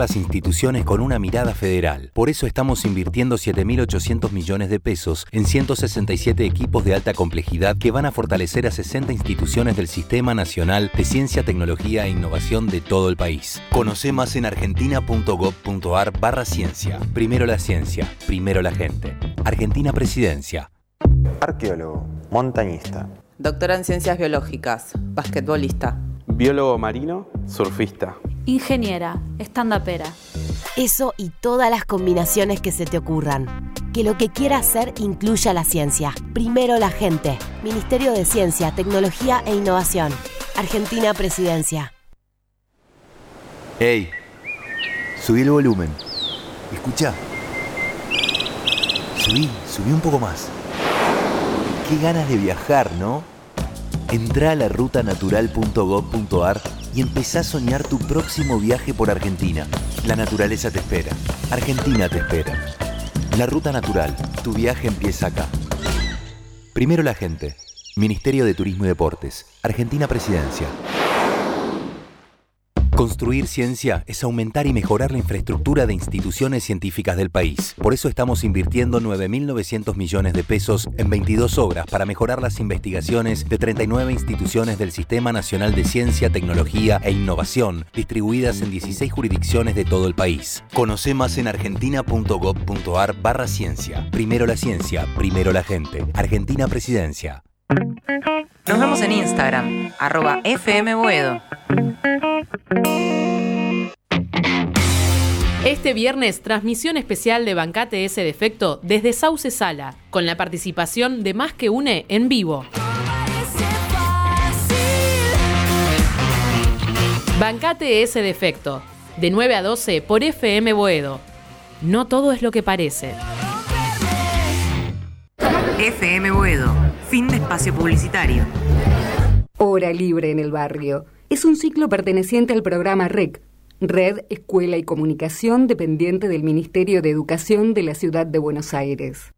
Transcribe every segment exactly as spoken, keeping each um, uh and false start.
las instituciones con una mirada federal. Por eso estamos invirtiendo siete mil ochocientos millones de pesos en ciento sesenta y siete equipos de alta complejidad que van a fortalecer a sesenta instituciones del Sistema Nacional de Ciencia, Tecnología e Innovación de todo el país. Conoce más en argentina.gov.ar barra ciencia. Primero la ciencia, primero la gente. Argentina Presidencia. Arqueólogo, montañista. Doctora en Ciencias Biológicas, basquetbolista. Biólogo marino, surfista. Ingeniera, estandapera. Eso y todas las combinaciones que se te ocurran. Que lo que quieras hacer incluya la ciencia. Primero la gente. Ministerio de Ciencia, Tecnología e Innovación. Argentina Presidencia. Hey, subí el volumen. Escucha. Subí, subí un poco más. Qué ganas de viajar, ¿no? Entrá a la ruta natural punto gov punto ar y empezá a soñar tu próximo viaje por Argentina. La naturaleza te espera. Argentina te espera. La Ruta Natural. Tu viaje empieza acá. Primero la gente. Ministerio de Turismo y Deportes. Argentina Presidencia. Construir ciencia es aumentar y mejorar la infraestructura de instituciones científicas del país. Por eso estamos invirtiendo nueve mil novecientos millones de pesos en veintidós obras para mejorar las investigaciones de treinta y nueve instituciones del Sistema Nacional de Ciencia, Tecnología e Innovación, distribuidas en dieciséis jurisdicciones de todo el país. Conoce más en argentina.gov.ar barra ciencia. Primero la ciencia, primero la gente. Argentina Presidencia. Nos vemos en Instagram, arroba fmboedo. Este viernes, transmisión especial de Bancate ese defecto desde Sauce Sala, con la participación de Más que Une en vivo. Bancate ese defecto, de nueve a doce por F M Boedo. No todo es lo que parece. F M Boedo, fin de espacio publicitario. Hora Libre en el Barrio. Es un ciclo perteneciente al programa R E C, Red, Escuela y Comunicación, dependiente del Ministerio de Educación de la Ciudad de Buenos Aires.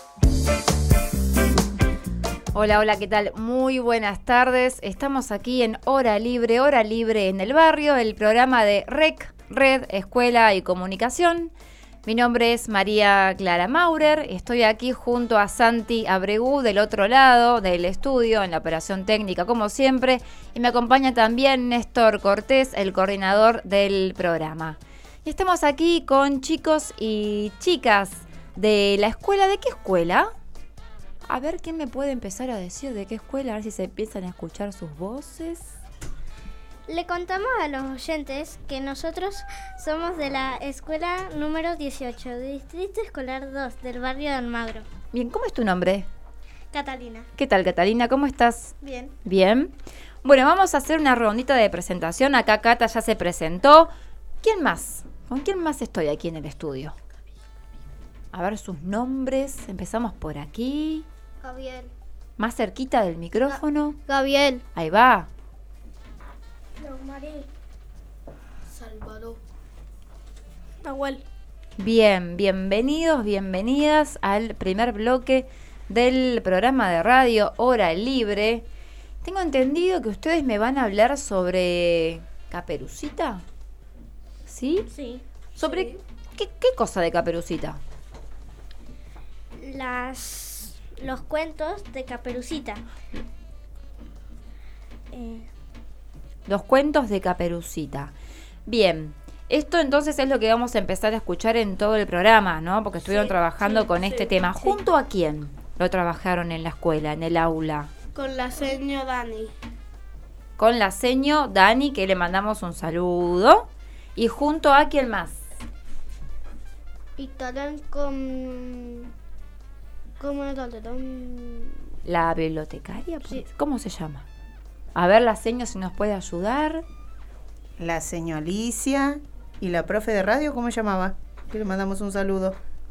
Hola, hola, ¿qué tal? Muy buenas tardes. Estamos aquí en Hora Libre, Hora Libre en el Barrio, el programa de R E C, Red, Escuela y Comunicación. Mi nombre es María Clara Maurer, estoy aquí junto a Santi Abregú del otro lado del estudio en la operación técnica como siempre y me acompaña también Néstor Cortés, el coordinador del programa. Y estamos aquí con chicos y chicas de la escuela. ¿De qué escuela? A ver quién me puede empezar a decir de qué escuela, a ver si se empiezan a escuchar sus voces. Le contamos a los oyentes que nosotros somos de la escuela número dieciocho, de Distrito Escolar dos, del barrio de Almagro. Bien, ¿cómo es tu nombre? Catalina. ¿Qué tal, Catalina? ¿Cómo estás? Bien. Bien. Bueno, vamos a hacer una rondita de presentación. Acá Cata ya se presentó. ¿Quién más? ¿Con quién más estoy aquí en el estudio? A ver sus nombres. Empezamos por aquí. Gabriel. Más cerquita del micrófono. Gabriel. Ahí va. María. Salvador. Nahuel. Bien, bienvenidos, bienvenidas al primer bloque del programa de radio Hora Libre. Tengo entendido que ustedes me van a hablar sobre Caperucita. ¿Sí? Sí. ¿Sobre sí. ¿qué, qué cosa de Caperucita? Las, los cuentos de Caperucita. Eh... Los cuentos de Caperucita. Bien, esto entonces es lo que vamos a empezar a escuchar en todo el programa, ¿no? Porque estuvieron sí, trabajando sí, con sí, este tema. Sí. ¿Junto a quién lo trabajaron en la escuela, en el aula? Con la seño Dani. Con la seño Dani, que le mandamos un saludo. ¿Y junto a quién más? Y también con... ¿Cómo es la bibliotecaria? Sí. ¿Cómo se llama? A ver, la seño si nos puede ayudar. La seño Alicia y la profe de radio, ¿cómo se llamaba? Que le mandamos un saludo.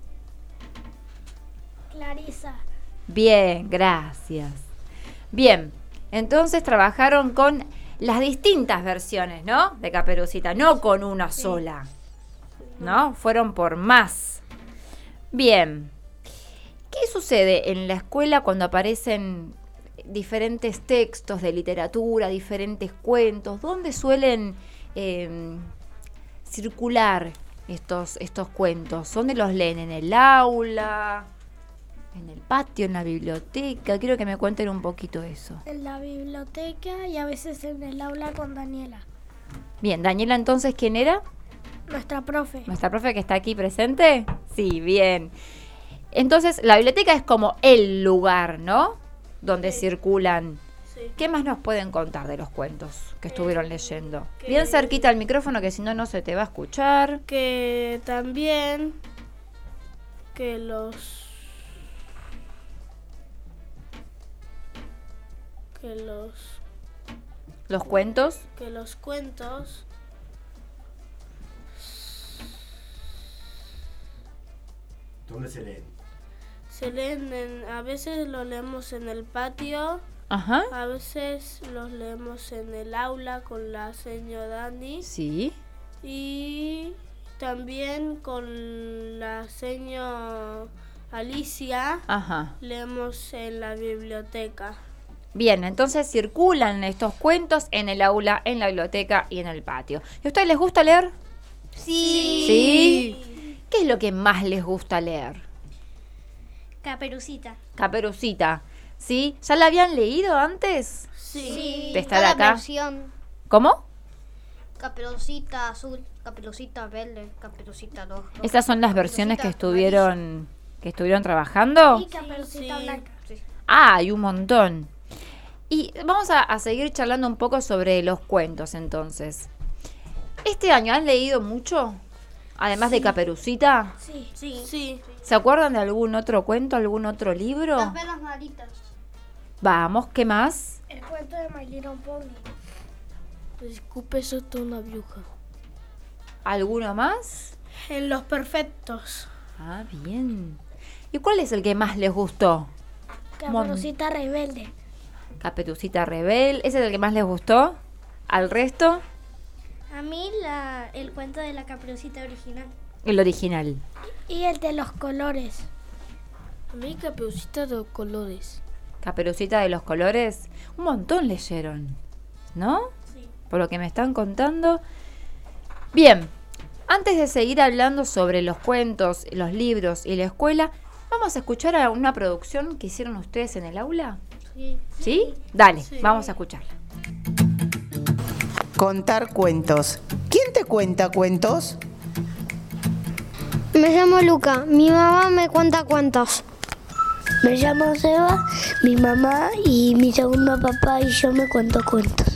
Clarisa. Bien, gracias. Bien, entonces trabajaron con las distintas versiones, ¿no? De Caperucita, no con una sí. sola, ¿no? Fueron por más. Bien. ¿Qué sucede en la escuela cuando aparecen diferentes textos de literatura, diferentes cuentos? ¿Dónde suelen eh, circular estos, estos cuentos? ¿Dónde los leen? ¿En el aula? ¿En el patio? ¿En la biblioteca? Quiero que me cuenten un poquito eso. En la biblioteca y a veces en el aula con Daniela. Bien, Daniela, entonces, ¿quién era? Nuestra profe. ¿Nuestra profe que está aquí presente? Sí, bien. Entonces, la biblioteca es como el lugar, ¿no? Donde sí. circulan. Sí. ¿Qué más nos pueden contar de los cuentos que estuvieron leyendo? Que bien cerquita al micrófono, que si no, no se te va a escuchar. Que también que los... Que los... ¿Los cuentos? Que los cuentos... ¿Dónde se leen? Se leen, en, a veces los leemos en el patio, Ajá. a veces los leemos en el aula con la señora Dani. Sí. Y también con la señora Alicia. Ajá. Leemos en la biblioteca. Bien, entonces circulan estos cuentos en el aula, en la biblioteca y en el patio. ¿Y a ustedes les gusta leer? Sí. ¿Sí? ¿Qué es lo que más les gusta leer? Caperucita. Caperucita, ¿sí? ¿Ya la habían leído antes? Sí. De estar acá. Versión. ¿Cómo? Caperucita azul, caperucita verde, caperucita roja. ¿Esas son las versiones que estuvieron que estuvieron trabajando? Y caperucita sí. blanca. Sí. Ah, hay un montón. Y vamos a, a seguir charlando un poco sobre los cuentos entonces. ¿Este año han leído mucho? Además sí. de Caperucita. Sí, sí, sí. ¿Se acuerdan de algún otro cuento, algún otro libro? Las velas maritas. Vamos, ¿qué más? El cuento de My Little Pony. Escupe sota una bruja. ¿Alguno más? En Los Perfectos. Ah, bien. ¿Y cuál es el que más les gustó? Caperucita Rebelde. Caperucita Rebelde. ¿Ese es el que más les gustó? ¿Al resto? A mí la, el cuento de la Caperucita original. El original. Y el de los colores. A mí Caperucita de los colores. Caperucita de los colores. Un montón leyeron, ¿no? Sí. Por lo que me están contando. Bien, antes de seguir hablando sobre los cuentos, los libros y la escuela, vamos a escuchar a una producción que hicieron ustedes en el aula. Sí. ¿Sí? Dale, sí. Vamos a escucharla. Contar cuentos. ¿Quién te cuenta cuentos? Me llamo Luca, mi mamá me cuenta cuentos. Me llamo Seba, mi mamá y mi segundo papá y yo me cuento cuentos.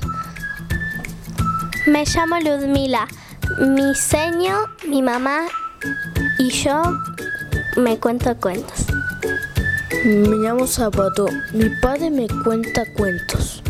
Me llamo Ludmila, mi seño, mi mamá y yo me cuento cuentos. Me llamo Zapato, mi padre me cuenta cuentos.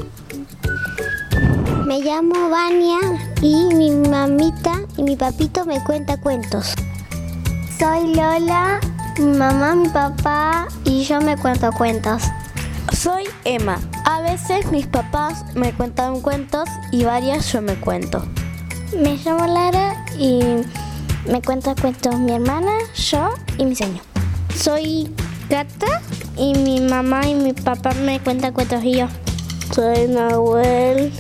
Me llamo Vania y mi mamita y mi papito me cuenta cuentos. Soy Lola, mi mamá, mi papá y yo me cuento cuentos. Soy Emma. A veces mis papás me cuentan cuentos y varias yo me cuento. Me llamo Lara y me cuenta cuentos mi hermana, yo y mi señor. Soy Gata y mi mamá y mi papá me cuentan cuentos y yo. Soy Nahuel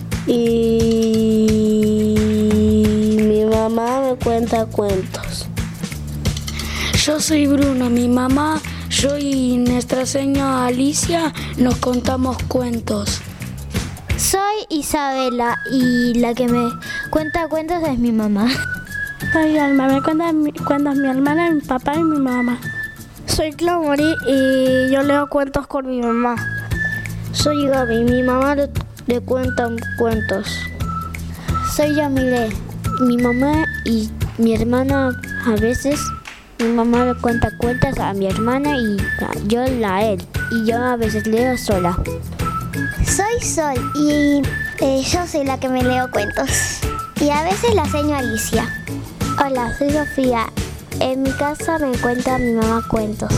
y mi mamá me cuenta cuentos. Yo soy Bruno, mi mamá, yo y nuestra señora Alicia nos contamos cuentos. Soy Isabela y la que me cuenta cuentos es mi mamá. Soy Alma, me cuenta cuentos mi hermana, mi papá y mi mamá. Soy Claumori y yo leo cuentos con mi mamá. Soy Gaby, mi mamá le, le cuenta cuentos. Soy Yamile, mi mamá y mi hermana a veces... Mi mamá le cuenta cuentos a mi hermana y yo a él. Y yo a veces leo sola. Soy Sol y eh, yo soy la que me leo cuentos. Y a veces la seño Alicia. Hola, soy Sofía. En mi casa me cuenta mi mamá cuentos.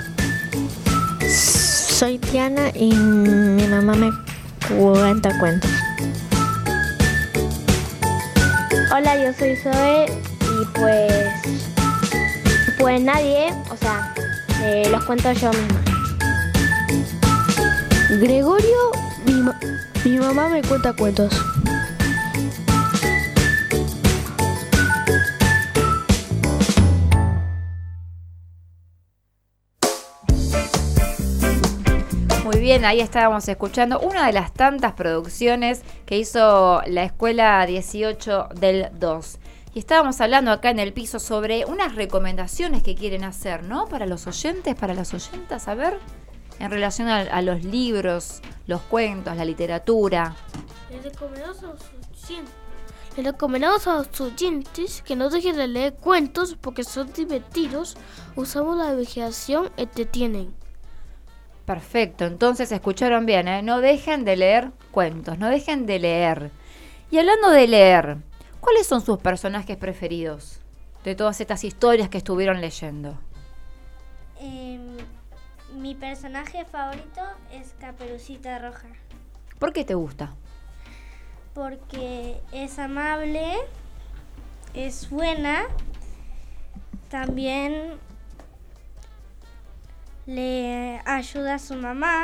Soy Tiana y mi mamá me cuenta cuentos. Hola, yo soy Zoe y pues... Pues nadie, o sea, eh, los cuento yo misma. Gregorio, mi, ma- mi mamá me cuenta cuentos. Muy bien, ahí estábamos escuchando una de las tantas producciones que hizo la Escuela dieciocho del dos. Y estábamos hablando acá en el piso sobre unas recomendaciones que quieren hacer, ¿no? Para los oyentes, para las oyentas, a ver, en relación a, a los libros, los cuentos, la literatura. Les recomendamos a los oyentes, les recomendamos a los oyentes que no dejen de leer cuentos porque son divertidos. Usamos la imaginación, entretienen. Perfecto, entonces escucharon bien, ¿eh? No dejen de leer cuentos, no dejen de leer. Y hablando de leer, ¿cuáles son sus personajes preferidos de todas estas historias que estuvieron leyendo? Eh, mi personaje favorito es Caperucita Roja. ¿Por qué te gusta? Porque es amable, es buena, también le ayuda a su mamá.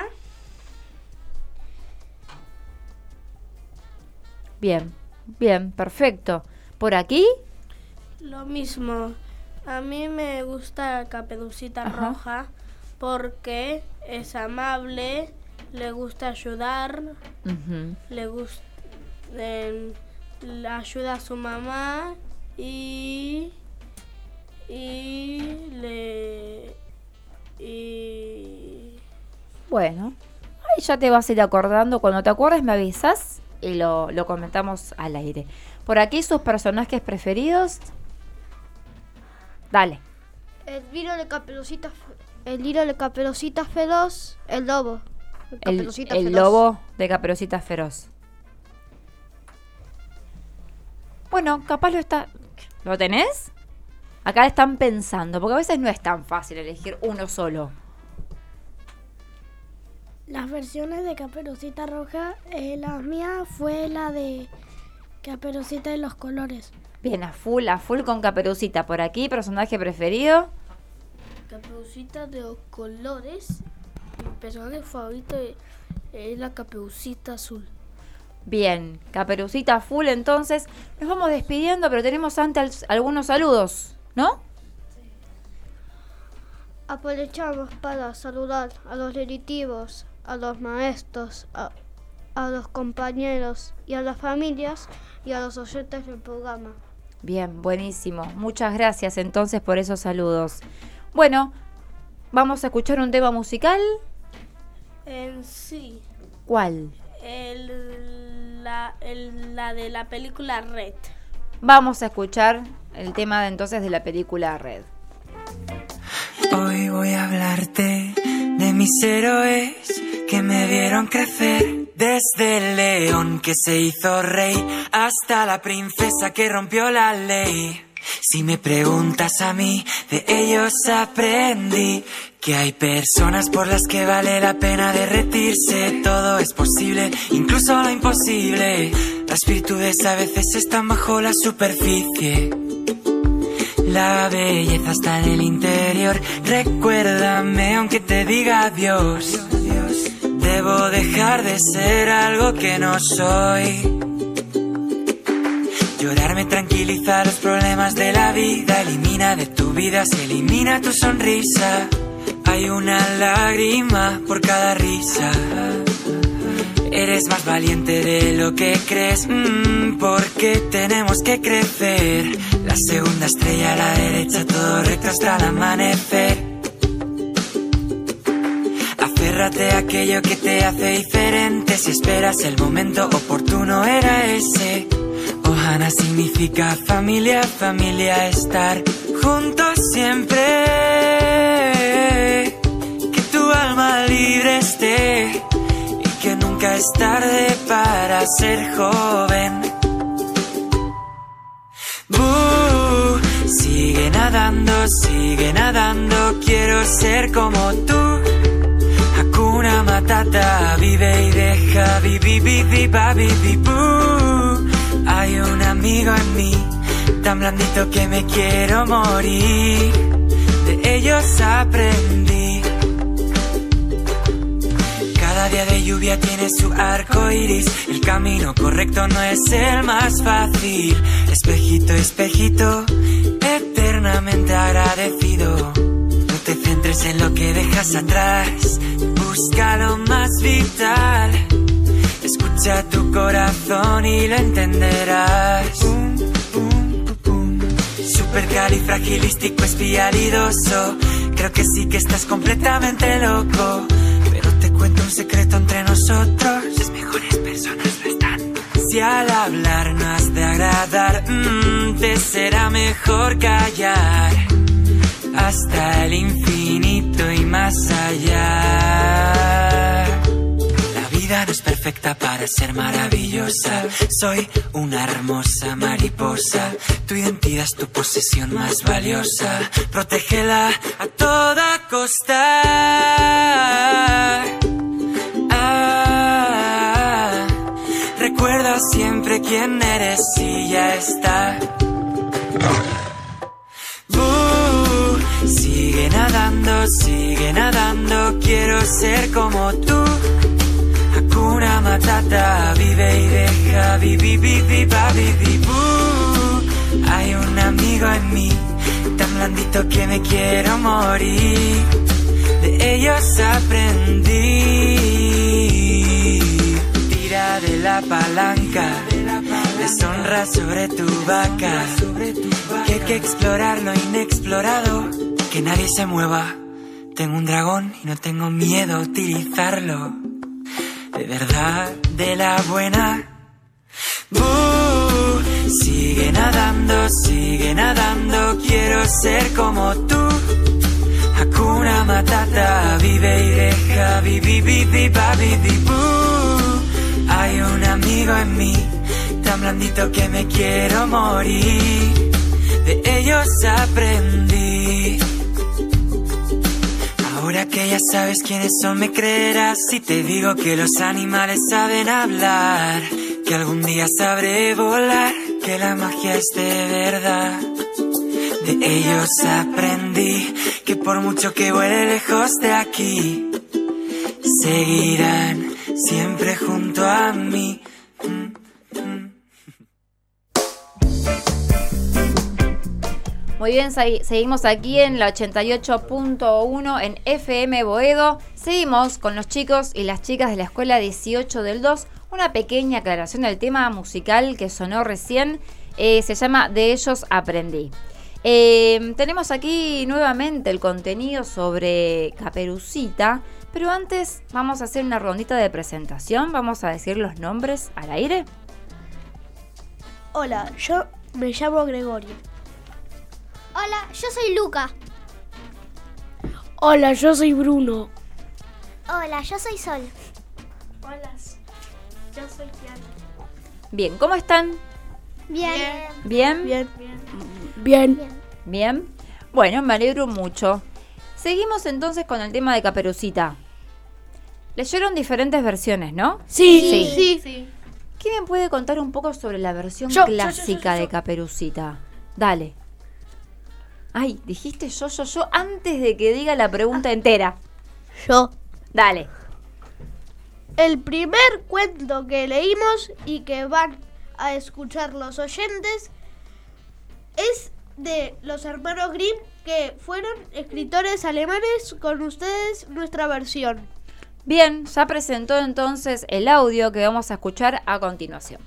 Bien, bien, perfecto. ¿Por aquí? Lo mismo. A mí me gusta Caperucita Ajá. Roja porque es amable, le gusta ayudar, Uh-huh. le gusta eh, le ayuda a su mamá y y le y Bueno, ahí ya te vas a ir acordando. Cuando te acuerdes me avisas y lo, lo comentamos al aire. Por aquí sus personajes preferidos. Dale. El libro de Caperucita, el libro de Caperucita Feroz, el lobo. El, Caperucita el Feroz. lobo de Caperucita Feroz. Bueno, capaz lo está... ¿Lo tenés? Acá están pensando, porque a veces no es tan fácil elegir uno solo. las versiones de Caperucita Roja, eh, la mía fue la de Caperucita y los colores. Bien, a full, a full con Caperucita. Por aquí, personaje preferido. Caperucita de los colores. Mi personaje favorito es la Caperucita azul. Bien, Caperucita full, entonces nos vamos despidiendo, pero tenemos antes algunos saludos, ¿no? Aprovechamos para saludar a los directivos, a los maestros, a, a los compañeros y a las familias y a los oyentes del programa. Bien, buenísimo. Muchas gracias entonces por esos saludos. Bueno, vamos a escuchar un tema musical. En sí. ¿Cuál? El, la, el, la de la película Red. Vamos a escuchar el tema de, entonces de la película Red. Hoy voy a hablarte de mis héroes que me vieron crecer. Desde el león que se hizo rey hasta la princesa que rompió la ley. Si me preguntas a mí, de ellos aprendí que hay personas por las que vale la pena derretirse. Todo es posible, incluso lo imposible. Las virtudes a veces están bajo la superficie. La belleza está en el interior. Recuérdame aunque te diga adiós. Debo dejar de ser algo que no soy. Llorar me tranquiliza los problemas de la vida. Elimina de tu vida, se elimina tu sonrisa. Hay una lágrima por cada risa. Eres más valiente de lo que crees, mm, porque tenemos que crecer. La segunda estrella a la derecha, todo recto hasta el amanecer. Aférrate a aquello que te hace diferente. Si esperas el momento oportuno era ese. Ohana significa familia, familia, estar juntos siempre. Que tu alma libre esté. Que nunca es tarde para ser joven. Uh, sigue nadando, sigue nadando. Quiero ser como tú. Hakuna Matata, vive y deja. Vivi, vivi, babi, vibu. Hay un amigo en mí, tan blandito que me quiero morir. De ellos aprendí. Cada día de lluvia tiene su arco iris. El camino correcto no es el más fácil. Espejito, espejito, eternamente agradecido. No te centres piensa en lo que dejas atrás. Busca lo más vital. Escucha tu corazón y lo entenderás. Pum, pum, pum, pum. Supercalifragilístico espialidoso. Creo que sí que estás completamente loco. Pero te cuento un secreto entre nosotros. Las mejores personas no están. Si al hablar no has de agradar, mmm, te será mejor callar. Hasta el infinito y más allá. La vida no es perfecta para ser maravillosa. Soy una hermosa mariposa. Tu identidad es tu posesión más valiosa. Protégela a toda costa. Ah, recuerda siempre quién eres y ya está. Uh, sigue nadando, sigue nadando. Quiero ser como tú. Hakuna Matata, vive y deja, vivi, vivi, va, vivi, uh, hay un amigo en mí, tan blandito que me quiero morir. De ellos aprendí. Tira de la palanca, deshonra sobre tu vaca. Que hay que explorar lo inexplorado, que nadie se mueva. Tengo un dragón y no tengo miedo a utilizarlo. De verdad, de la buena. Uh, sigue nadando, sigue nadando. Quiero ser como tú. Hakuna Matata, vive y deja, vivi, vivi, va, vivi, uh, hay un amigo en mí, tan blandito que me quiero morir. De ellos aprendí. Ahora que ya sabes quiénes son, me creerás si te digo que los animales saben hablar, que algún día sabré volar, que la magia es de verdad. De ellos aprendí que por mucho que vuele lejos de aquí, seguirán siempre junto a mí. Muy bien, seguimos aquí en la ochenta y ocho punto uno en F M Boedo. Seguimos con los chicos y las chicas de la escuela dieciocho del dos. Una pequeña aclaración del tema musical que sonó recién. Eh, se llama De ellos aprendí. Eh, tenemos aquí nuevamente el contenido sobre Caperucita. Pero antes vamos a hacer una rondita de presentación. Vamos a decir los nombres al aire. Hola, yo me llamo Gregorio. Hola, yo soy Luca. Hola, yo soy Bruno. Hola, yo soy Sol. Hola, yo soy Tiana. Bien, ¿cómo están? Bien. ¿Bien? Bien. Bien. Bien. Bien. Bueno, me alegro mucho. Seguimos entonces con el tema de Caperucita. Leyeron diferentes versiones, ¿no? Sí. Sí. Sí. sí. ¿Quién me puede contar un poco sobre la versión yo, clásica yo, yo, yo, yo. de Caperucita? Dale. Ay, dijiste yo, yo, yo antes de que diga la pregunta entera. Yo. Dale. El primer cuento que leímos y que van a escuchar los oyentes es de los hermanos Grimm, que fueron escritores alemanes. Con ustedes nuestra versión. Bien, ya presentó entonces el audio que vamos a escuchar a continuación.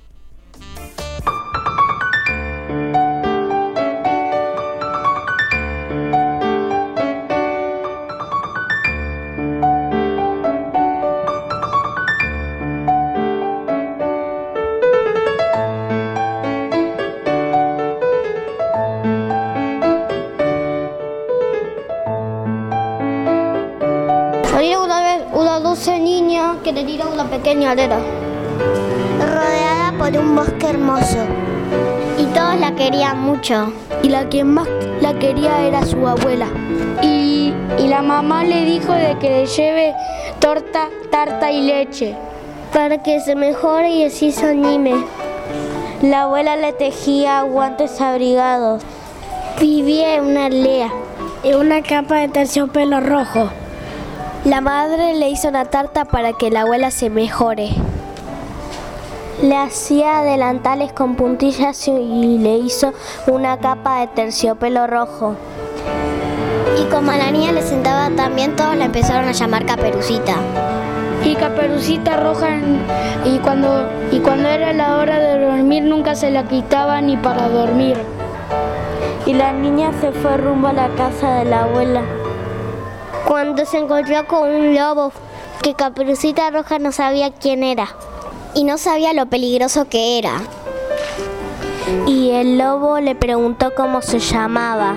Había una vez una dulce niña que tenía una pequeña aldea, rodeada por un bosque hermoso. Y todos la querían mucho. y la que más la quería era su abuela. Y, y la mamá le dijo de que le lleve torta, tarta y leche, para que se mejore y así se anime. La abuela le tejía guantes abrigados. Vivía en una aldea, en una capa de terciopelo rojo. La madre le hizo una tarta para que la abuela se mejore. Le hacía delantales con puntillas y le hizo una capa de terciopelo rojo. Y como a la niña le sentaba tan bien, todos la empezaron a llamar Caperucita. Y Caperucita Roja, y cuando, y cuando era la hora de dormir nunca se la quitaba ni para dormir. Y la niña se fue rumbo a la casa de la abuela. Cuando se encontró con un lobo, que Caperucita Roja no sabía quién era. Y no sabía lo peligroso que era. Y el lobo le preguntó cómo se llamaba.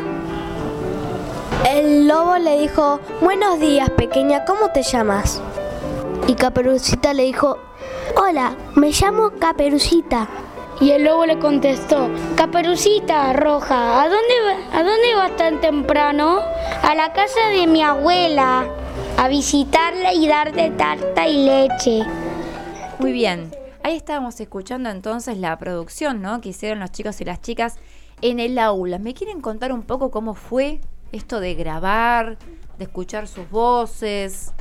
El lobo le dijo: buenos días, pequeña, ¿cómo te llamas? Y Caperucita le dijo: hola, me llamo Caperucita. Y el lobo le contestó: Caperucita Roja, ¿a dónde, va, ¿a dónde vas tan temprano? A la casa de mi abuela, a visitarla y darte tarta y leche. Muy bien, ahí estábamos escuchando entonces la producción, ¿no?, que hicieron los chicos y las chicas en el aula. ¿Me quieren contar un poco cómo fue esto de grabar, de escuchar sus voces?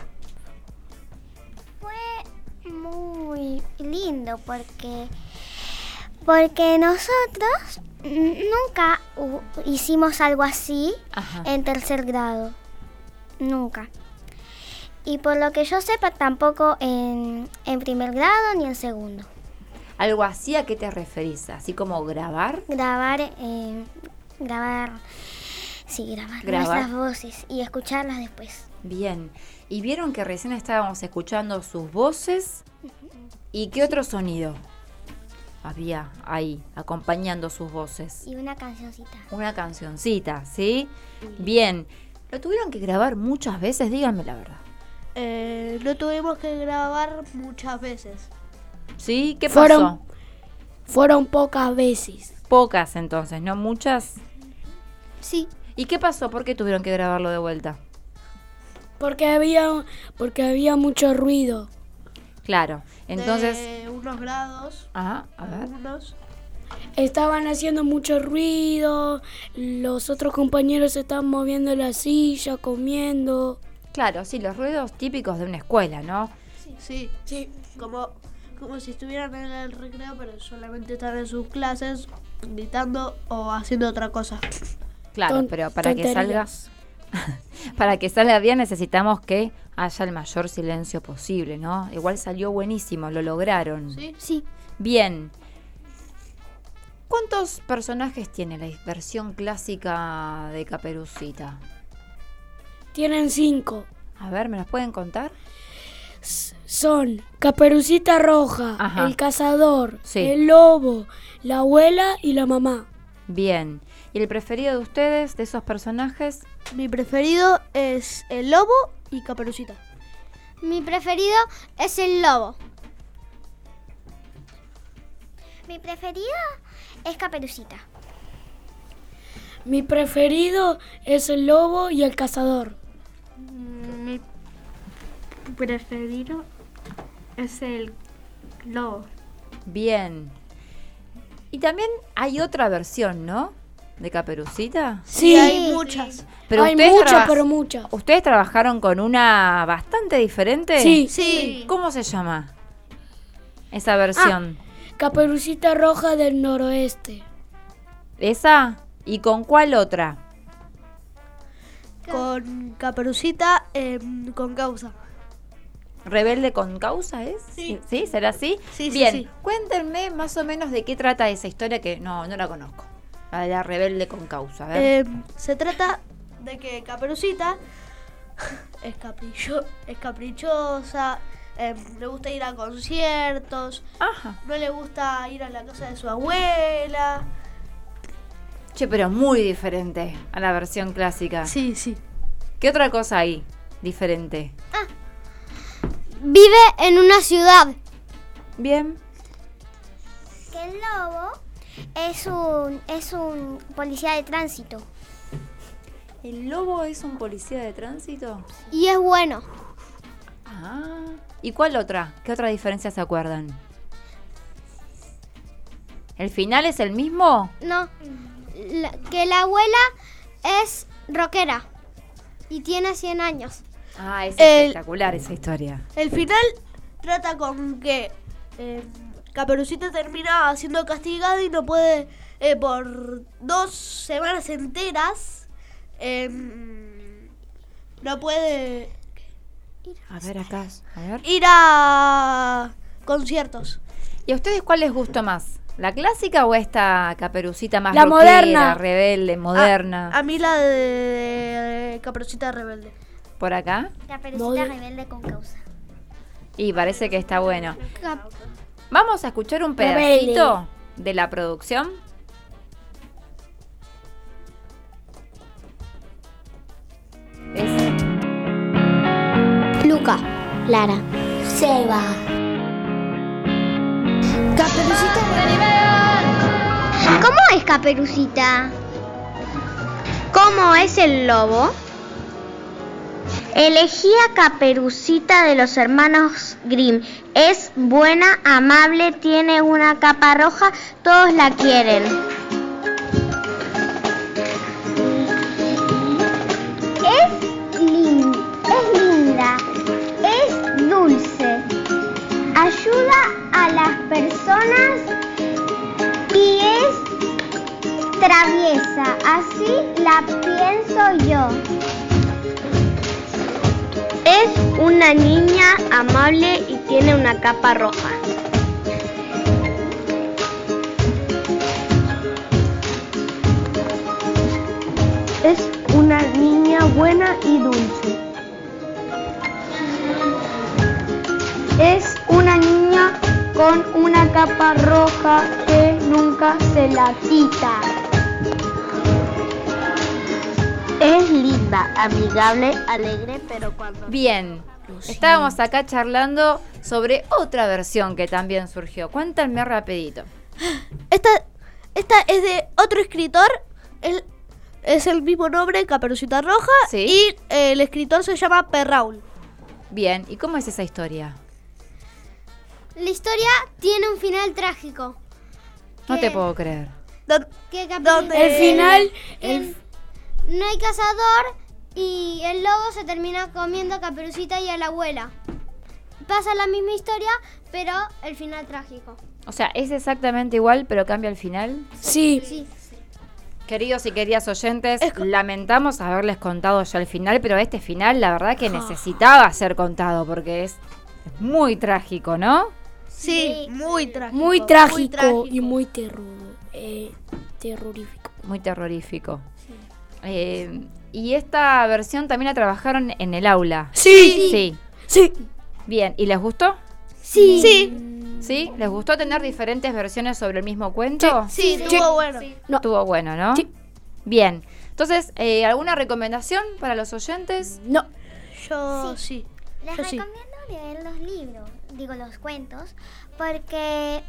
Fue muy lindo porque, porque nosotros nunca uh, hicimos algo así. Ajá. En tercer grado. Nunca. Y por lo que yo sepa, tampoco en, en primer grado ni en segundo. ¿Algo así a qué te referís? ¿Así como grabar? Grabar, eh, grabar, sí, grabar, grabar nuestras voces y escucharlas después. Bien. ¿Y vieron que recién estábamos escuchando sus voces? Uh-huh. ¿Y qué otro sonido había ahí, acompañando sus voces? Y una cancioncita. Una cancioncita, ¿sí? Uh-huh. Bien. ¿Lo tuvieron que grabar muchas veces? Díganme la verdad. Eh, lo tuvimos que grabar muchas veces. ¿Sí? ¿Qué pasó? Fueron, fueron pocas veces. Pocas entonces, ¿no? ¿Muchas? Sí. ¿Y qué pasó? ¿Por qué tuvieron que grabarlo de vuelta? Porque había, porque había mucho ruido. Claro, entonces... De unos grados. Ajá, a ver. Algunos. Estaban haciendo mucho ruido, los otros compañeros estaban moviendo la silla, comiendo... Claro, sí, los ruidos típicos de una escuela, ¿no? Sí, sí, sí. Como, como si estuvieran en el recreo, pero solamente están en sus clases gritando o haciendo otra cosa. Claro, Ton- pero para tonterías. que salga para que salga bien necesitamos que haya el mayor silencio posible, ¿no? Igual salió buenísimo, lo lograron. Sí, sí. Bien. ¿Cuántos personajes tiene la versión clásica de Caperucita? Tienen cinco. A ver, ¿me los pueden contar? S- son Caperucita Roja, Ajá. el cazador, Sí. el lobo, la abuela y la mamá. Bien. ¿Y el preferido de ustedes, de esos personajes? Mi preferido es el lobo y Caperucita. Mi preferido es el lobo. Mi preferido es Caperucita. Mi preferido es el lobo y el cazador. Mi preferido es el lobo. Bien. Y también hay otra versión, ¿no? ¿De Caperucita? Sí, hay muchas. Pero hay ustedes muchas, traba- pero muchas. ¿Ustedes trabajaron con una bastante diferente? Sí. Sí. ¿Cómo se llama esa versión? Caperucita Roja del noroeste. ¿Esa? ¿Y con cuál otra? Con Caperucita eh, con causa. ¿Rebelde con causa es? Sí. ¿Sí? ¿Será así? Sí, sí, Bien, sí. cuéntenme más o menos de qué trata esa historia que no, no la conozco. La de la rebelde con causa. A ver. Eh, se trata de que Caperucita es, capricho, es caprichosa, eh, le gusta ir a conciertos, Ajá. no le gusta ir a la casa de su abuela. Che, pero muy diferente a la versión clásica. Sí, sí. ¿Qué otra cosa hay diferente? Vive en una ciudad. Bien. Que el lobo es un, es un policía de tránsito. ¿El lobo es un policía de tránsito? Y es bueno. Ah. ¿Y cuál otra? ¿Qué otra diferencia se acuerdan? ¿El final es el mismo? No. La- que la abuela es rockera. Y tiene cien años. Ah, es El- espectacular esa historia. El final trata con que eh, Caperucita termina siendo castigada y no puede eh, por dos semanas enteras eh, no puede A ver acá, a ver. ir a conciertos. ¿Y a ustedes cuál les gustó más? ¿La clásica o esta Caperucita más La rockera, moderna. rebelde, moderna? A, a mí la de, de Caperucita Rebelde. ¿Por acá? Caperucita Moder- Rebelde con causa. Y parece que está bueno. Vamos a escuchar un Rebelde. pedacito de la producción. Es- Luca, Lara, Seba. Caperucita ¿Cómo es Caperucita? ¿Cómo es el lobo? Elegí a Caperucita de los hermanos Grimm. Es buena, amable, tiene una capa roja, todos la quieren. Es linda, es linda, es dulce, ayuda a las personas y es traviesa, así la pienso yo. Es una niña amable y tiene una capa roja. Es una niña buena y dulce. Es una niña con una capa roja que nunca se la quita. Es linda, amigable, alegre, pero cuando... Bien, estábamos acá charlando sobre otra versión que también surgió. Cuéntame rapidito. Esta, esta es de otro escritor. El, es el mismo nombre, Caperucita Roja. Sí. Y eh, el escritor se llama Perrault. Bien, ¿y cómo es esa historia? La historia tiene un final trágico. No ¿Qué? te puedo creer. Don- Que ¿Dónde? El final, que el, no hay cazador y el lobo se termina comiendo a Caperucita y a la abuela. Pasa la misma historia, pero el final trágico. O sea, es exactamente igual, pero cambia el final. sí, Sí. Queridos y queridas oyentes, lamentamos haberles contado ya el final, pero este final la verdad que necesitaba ser contado porque es muy trágico, ¿no? Sí, muy trágico. muy trágico y muy terror, eh, terrorífico. Muy terrorífico. Eh, y esta versión también la trabajaron en el aula. Sí, Sí. sí. Bien, ¿y les gustó? Sí. Sí. ¿Sí? ¿Les gustó tener diferentes versiones sobre el mismo cuento? Sí, estuvo bueno. No. Estuvo bueno, ¿no? Sí. Bien. Entonces, eh, ¿alguna recomendación para los oyentes? No. Yo sí. Les Yo sí. recomiendo leer los libros, digo los cuentos, porque,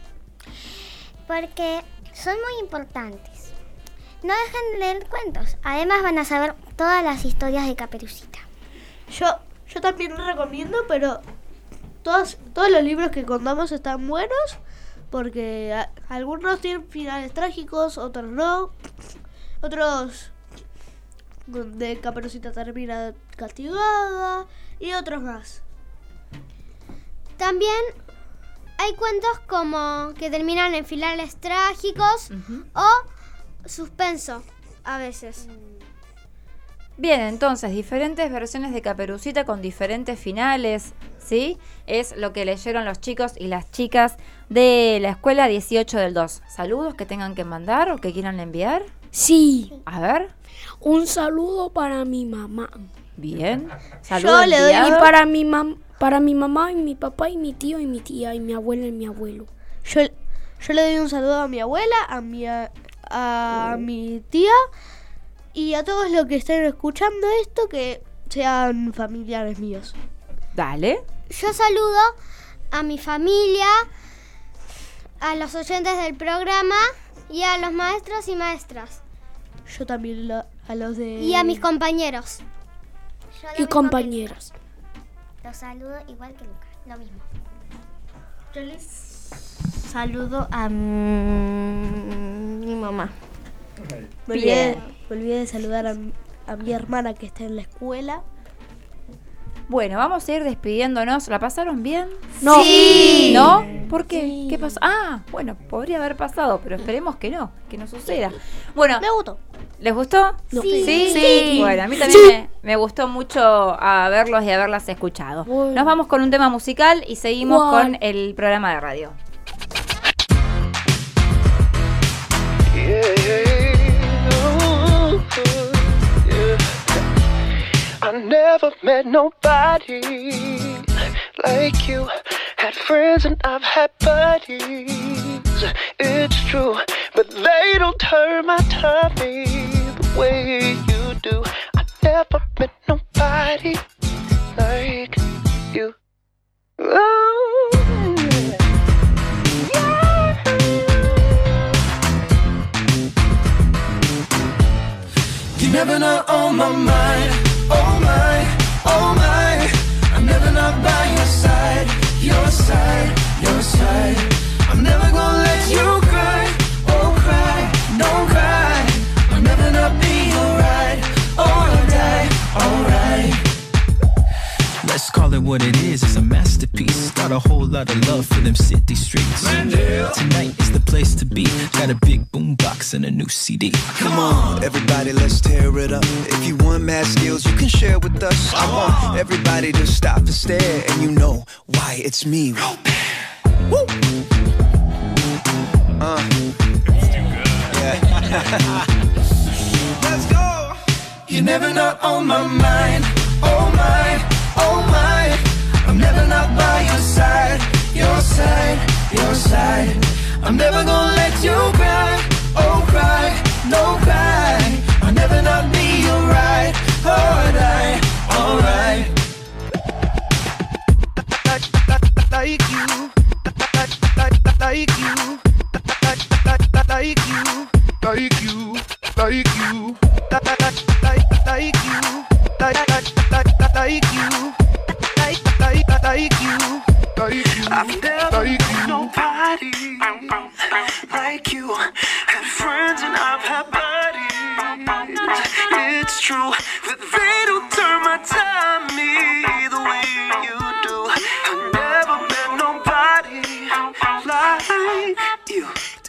porque son muy importantes. No dejen de leer cuentos, además van a saber todas las historias de Caperucita. Yo, yo también lo recomiendo, pero todos, todos los libros que contamos están buenos porque a- algunos tienen finales trágicos, otros no. Otros donde Caperucita termina castigada y otros más. También hay cuentos como que terminan en finales trágicos Ujú. o suspenso a veces. Bien, entonces, diferentes versiones de Caperucita con diferentes finales, ¿sí? Es lo que leyeron los chicos y las chicas de la escuela dieciocho del dos. ¿Saludos que tengan que mandar o que quieran enviar? Sí. A ver. Un saludo para mi mamá. Bien. Saludos Yo le doy Y enviados. para mi mam para mi mamá y mi papá y mi tío y mi tía y mi abuela y mi abuelo. Yo, yo le doy un saludo a mi abuela, a mi, a, a mi tía y a todos los que estén escuchando esto que sean familiares míos. Dale. Yo saludo a mi familia, a los oyentes del programa y a los maestros y maestras. Yo también lo- a los de... Y a mis compañeros. Yo lo Y mismo compañeras. que- Los saludo igual que Lucas, lo mismo. Yo les saludo a mi, mi mamá. Me olvidé, me olvidé de saludar a, mi- a mi hermana que está en la escuela. Bueno, vamos a ir despidiéndonos. ¿La pasaron bien? No. Sí. ¿No? ¿Por qué? ¿Qué pasó? Ah, bueno, podría haber pasado, pero esperemos que no, que no suceda. Bueno, Me gustó. ¿les gustó? No. ¿Sí? Sí. Bueno, a mí también Sí. me, Me gustó mucho a verlos y haberlas escuchado. Bueno. Nos vamos con un tema musical y seguimos wow. con el programa de radio. Yeah, oh, yeah. I never met nobody like you. Had friends and I've had buddies. It's true, but they don't turn my tummy the way you do. I never met nobody like you. Oh, yeah. You're never not on my mind. Oh my, oh my. I'm never not by your side. Your side, your side. I'm never gonna let you cry. Oh cry, don't cry. I'll never not be alright. Alright, alright. Let's call it what it is, it's a masterpiece. Got a whole lot of love for them city streets. Tonight is the place to be. Got a big boombox and a new C D. Come on, everybody, let's tear it up. If you want mad skills, you can share with us. I want everybody to stop and stare, and you know why it's me. Woo! Uh. Yeah. Let's go. You're never not on my mind. Oh my, oh my. I'm never not by your side. Your side, your side. I'm never gonna let you cry. Oh cry, no cry. I'll never not be alright. Alright, alright. Like you, like you, like you, like you, like you, like like you, like like like you, like like like you, like you. I've never known nobody like you. Had friends and I've had buddies. It's true that they don't turn my tummy the way you do. I've never met nobody like you.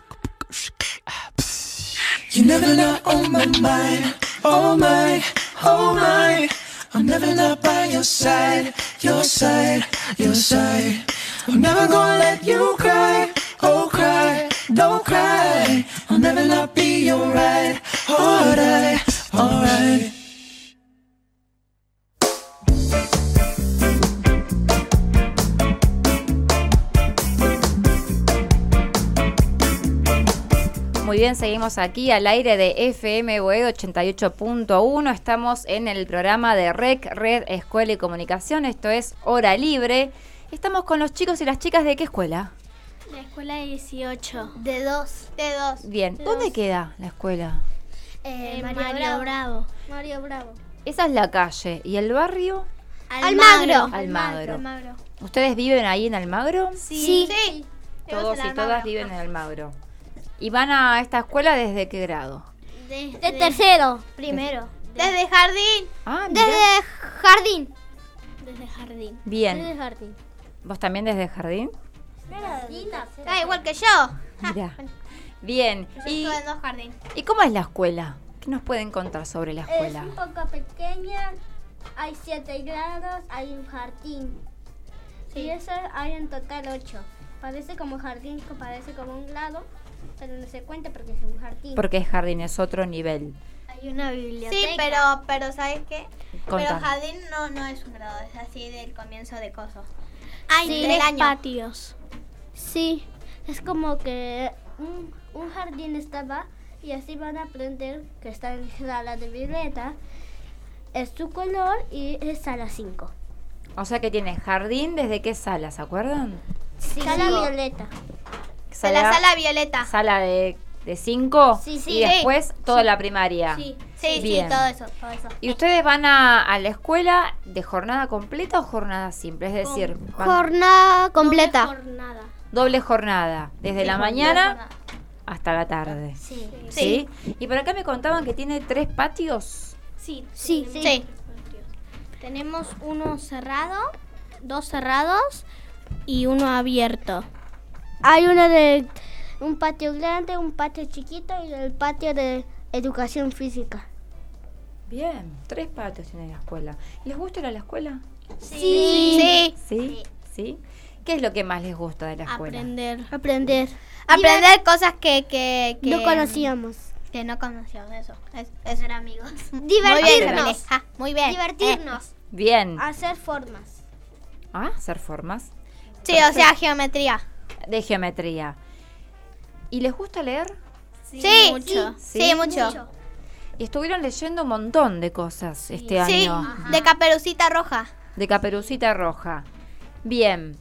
You're never not on my mind. Oh my, oh my. I'm never not by your side. Your side, your side. I'm never gonna let you cry. Oh cry, don't cry. I'll never not be alright. Alright, alright. Muy bien, seguimos aquí al aire de F M Boedo ochenta y ocho punto uno. Estamos en el programa de R E C, Red Escuela y Comunicación. Esto es Hora Libre. Estamos con los chicos y las chicas de ¿qué escuela? La escuela de dieciocho. De dos. De dos. Bien, de ¿dónde dos. queda la escuela? Eh, Mario, Mario Bravo. Bravo. Mario Bravo. Esa es la calle. ¿Y el barrio? Almagro. Almagro. Almagro. ¿Ustedes viven ahí en Almagro? Sí. Sí. Todos y todas viven en Almagro. ¿Y van a esta escuela desde qué grado? Desde de tercero. Primero. Desde jardín. Ah, mira. Desde jardín. Desde jardín. Bien. Desde jardín. ¿Vos también desde jardín? Ah, igual que yo. Mira. Bien. Y, en dos jardín. ¿Y cómo es la escuela? ¿Qué nos pueden contar sobre la escuela? Es un poco pequeña, hay siete grados, hay un jardín. Sí. Y eso hay en total ocho. Parece como jardín, parece como un grado, pero no se cuenta porque es un jardín. Porque es jardín, es otro nivel. Hay una biblioteca. Sí, pero, pero ¿sabes qué? Contame. Pero jardín no, no es un grado, es así del comienzo de coso. Hay sí, tres años. Patios. Sí, es como que un, un jardín estaba y así van a aprender que está en sala de violeta, es su color y es sala cinco. O sea que tiene jardín, ¿desde qué sala? ¿Se acuerdan? Sí, sala violeta. Sala, de la sala violeta. ¿Sala de cinco? Sí, sí. Y después sí. toda sí. la primaria. Sí, sí, Bien. sí, todo eso, todo eso. ¿Y ustedes van a, a la escuela de jornada completa o jornada simple? Es decir, van... jornada completa. Doble jornada. Doble jornada, desde sí, la mañana jornada. Hasta la tarde. Sí. sí. ¿Sí? Y por acá me contaban que tiene tres patios. Sí, sí, sí. sí. Tenemos uno cerrado, dos cerrados y uno abierto. Hay uno de un patio grande, un patio chiquito y el patio de educación física. Bien, tres patios tiene la escuela. ¿Les gusta ir a la escuela? Sí. Sí. ¿Sí? ¿Sí? ¿Qué es lo que más les gusta de la escuela? Aprender. Aprender. Aprender cosas que, que, que... No conocíamos. Que no conocíamos, eso. Es, es ser amigos. Divertirnos. Ah, muy bien. Divertirnos. Eh. Bien. Hacer formas. Ah, hacer formas. Sí, o sea, geometría. De geometría. ¿Y les gusta leer? Sí, sí, mucho. Sí, sí, mucho. mucho. Y estuvieron leyendo un montón de cosas sí. este sí, año. Sí, de Caperucita Roja. De Caperucita Roja. Bien.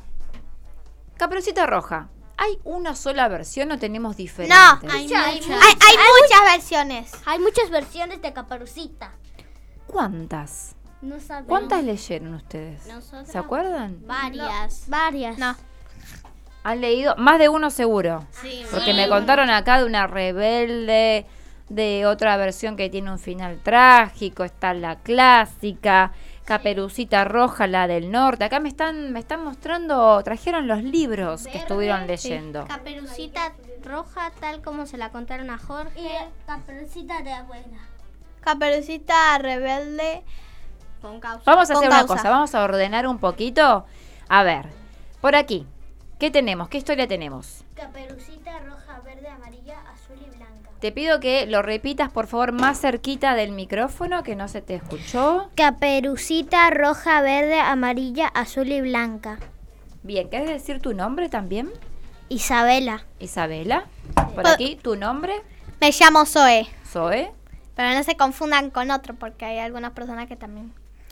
Caperucita Roja. ¿Hay una sola versión o tenemos diferentes? No, hay, muchas, hay, muchas. hay, hay muchas versiones. Hay muchas versiones de Caperucita. ¿Cuántas? No sabemos. ¿Cuántas leyeron ustedes? Nosotros. ¿Se acuerdan? Varias. No, varias. No. ¿Han leído? Más de uno seguro. Sí. Porque sí. me contaron acá de una rebelde, de otra versión que tiene un final trágico, está la clásica, Caperucita Roja, la del norte. Acá me están me están mostrando, trajeron los libros Verde, que estuvieron leyendo. Sí. Caperucita Roja, tal como se la contaron a Jorge. Y Caperucita de abuela. Caperucita rebelde con causa. Vamos a con hacer causa. una cosa, vamos a ordenar un poquito. A ver, por aquí, ¿qué tenemos? ¿Qué historia tenemos? Caperucita Roja, Verde, Amarilla, Azul y Blanca. Te pido que lo repitas, por favor, más cerquita del micrófono, que no se te escuchó. Caperucita Roja, Verde, Amarilla, Azul y Blanca. Bien, ¿querés decir tu nombre también? Isabela. Isabela. Por aquí, ¿tu nombre? Me llamo Zoe. Zoe. Pero no se confundan con otro, porque hay algunas personas que también...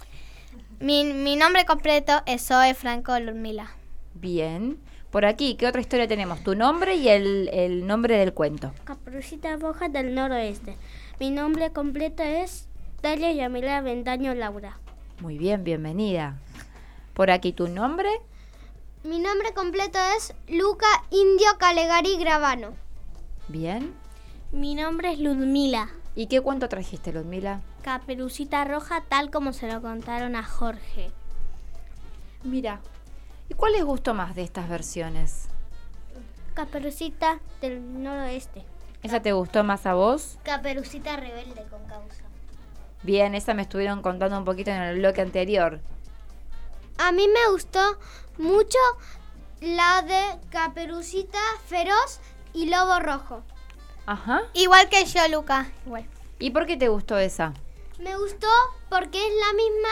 Mi, mi nombre completo es Zoe Franco Ludmila. Bien. Por aquí, ¿qué otra historia tenemos? Tu nombre y el, el nombre del cuento. Caperucita Roja del Noroeste. Mi nombre completo es Talia Yamila Vendaño Laura. Muy bien, bienvenida. Por aquí, ¿tu nombre? Mi nombre completo es Luca Indio Calegari Gravano. Bien. Mi nombre es Ludmila. ¿Y qué cuento trajiste, Ludmila? Caperucita Roja, tal como se lo contaron a Jorge. Mira, ¿y cuál les gustó más de estas versiones? Caperucita del Noroeste. ¿Esa te gustó más a vos? Caperucita Rebelde con causa. Bien, esa me estuvieron contando un poquito en el bloque anterior. A mí me gustó mucho la de Caperucita Feroz y Lobo Rojo. Ajá. Igual que yo, Luca. Igual. ¿Y por qué te gustó esa? Me gustó porque es la misma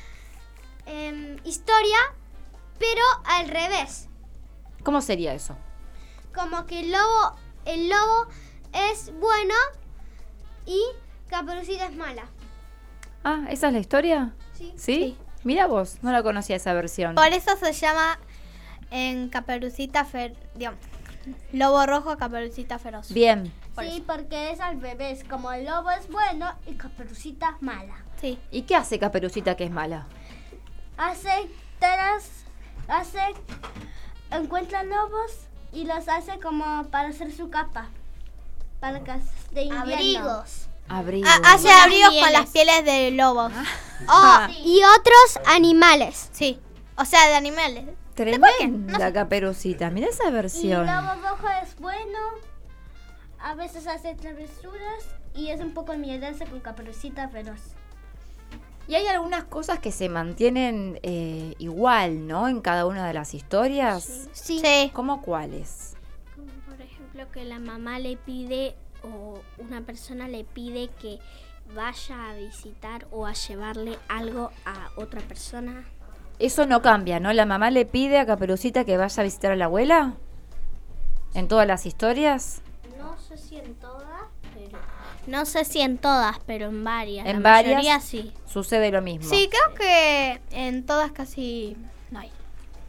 eh, historia, pero al revés. ¿Cómo sería eso? Como que el lobo, el lobo es bueno y Caperucita es mala. Ah, ¿esa es la historia? Sí. ¿Sí? Sí. Mira vos, no la conocía esa versión. Por eso se llama en Caperucita Fer... digamos, Lobo Rojo, Caperucita Feroz. Bien. Por sí, eso. Porque es al revés. Como el lobo es bueno y Caperucita mala. Sí. ¿Y qué hace Caperucita que es mala? Hace telas, hace... encuentra lobos y los hace como para hacer su capa. Para que de invierno. Abrigos. Abrigos. Ha- hace abrigos con las pieles de lobos. Oh, sí. Y otros animales. Sí. O sea, de animales. Tremenda no Caperucita. Mira esa versión. Y el lobo rojo es bueno. A veces hace travesuras y es un poco miedoso con Caperucita Feroz. Y hay algunas cosas que se mantienen eh, igual, ¿no? En cada una de las historias. Sí. Sí. ¿Cómo cuáles? Como por ejemplo que la mamá le pide o una persona le pide que vaya a visitar o a llevarle algo a otra persona. Eso no cambia, ¿no? La mamá le pide a Caperucita que vaya a visitar a la abuela. ¿En todas las historias? No sé si en todas, pero... No sé si en todas, pero en varias. En la varias mayoría sí. sucede lo mismo. Sí, creo que en todas casi no hay.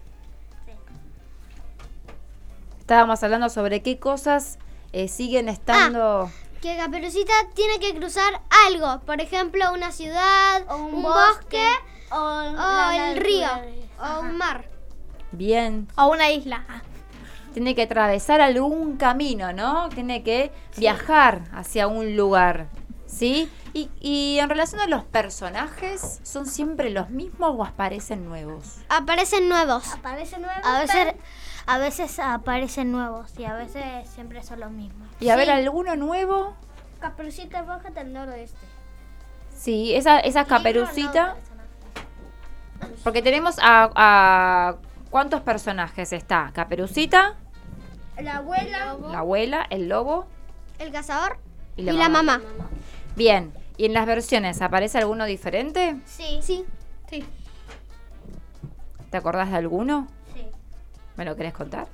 Estábamos hablando sobre qué cosas eh, siguen estando... Ah, que Caperucita tiene que cruzar algo. Por ejemplo, una ciudad, o un, un bosque, bosque, o, o el río, o un mar. Bien. O una isla. Ah. Tiene que atravesar algún camino, ¿no? Tiene que sí. viajar hacia un lugar, ¿sí? Y, y en relación a los personajes, ¿son siempre los mismos o aparecen nuevos? Aparecen nuevos. Aparecen nuevos. A veces, a veces aparecen nuevos y a veces siempre son los mismos. ¿Y a sí. ver alguno nuevo? Caperucita Roja del Noroeste. Sí, esa, esa Caperucita. Porque tenemos a, a ¿cuántos personajes está? Caperucita, La abuela, la abuela, el lobo el cazador y y la, la mamá. mamá. Bien, ¿y en las versiones aparece alguno diferente? Sí. Sí. Sí. ¿Te acordás de alguno? Sí. ¿Me lo querés contar?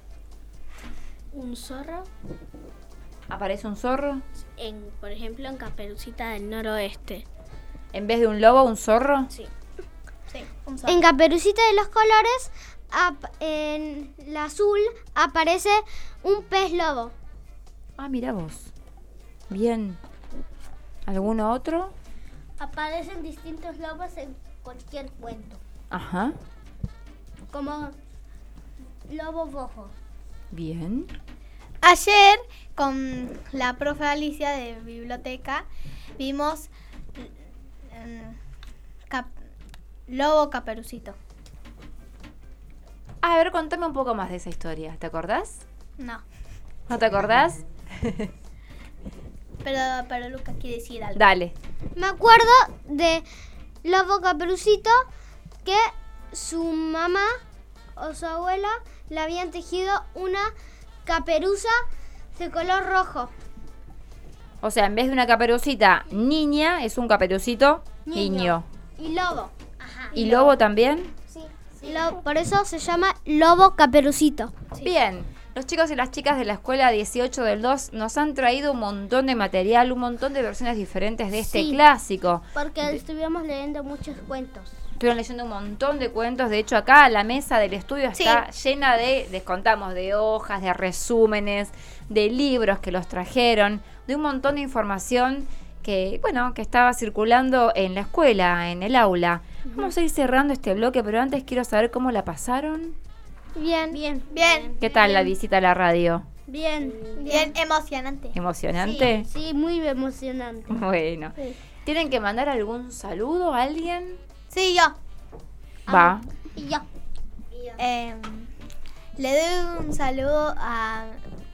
Un zorro, ¿Aparece un zorro? en, por ejemplo, en Caperucita del Noroeste. ¿En vez de un lobo, un zorro? Sí. Sí. En Caperucita de los Colores, ap- en la azul, aparece un pez lobo. Ah, mira vos. Bien. ¿Alguno otro? Aparecen distintos lobos en cualquier cuento, Ajá. como Lobo Rojo. Bien. Ayer, con la profe Alicia de biblioteca, vimos mm, cap- Lobo Caperucito. A ver, contame un poco más de esa historia. ¿Te acordás? No, ¿No te acordás? pero, pero Lucas quiere decir algo. Dale. Me acuerdo de Lobo Caperucito que su mamá o su abuela le habían tejido una caperuza de color rojo. O sea, en vez de una caperucita niña, es un caperucito niño. Y lobo. ¿Y lobo también? Lo- por eso se llama Lobo Caperucito. Bien. Los chicos y las chicas de la escuela dieciocho del dos nos han traído un montón de material, un montón de versiones diferentes de este Sí. clásico. Porque estuvimos leyendo muchos cuentos. Estuvieron leyendo un montón de cuentos. De hecho, acá la mesa del estudio está llena de, les contamos, de hojas, de resúmenes, de libros que los trajeron, de un montón de información que, bueno, que estaba circulando en la escuela, en el aula. Vamos a ir cerrando este bloque, pero antes quiero saber cómo la pasaron. Bien. Bien. Bien. ¿Qué tal la visita a la radio? Bien. Bien emocionante. ¿Emocionante? Sí, sí, muy emocionante. Bueno. Sí. ¿Tienen que mandar algún saludo a alguien? Sí, yo. Va. Y yo. Eh, le doy un saludo a,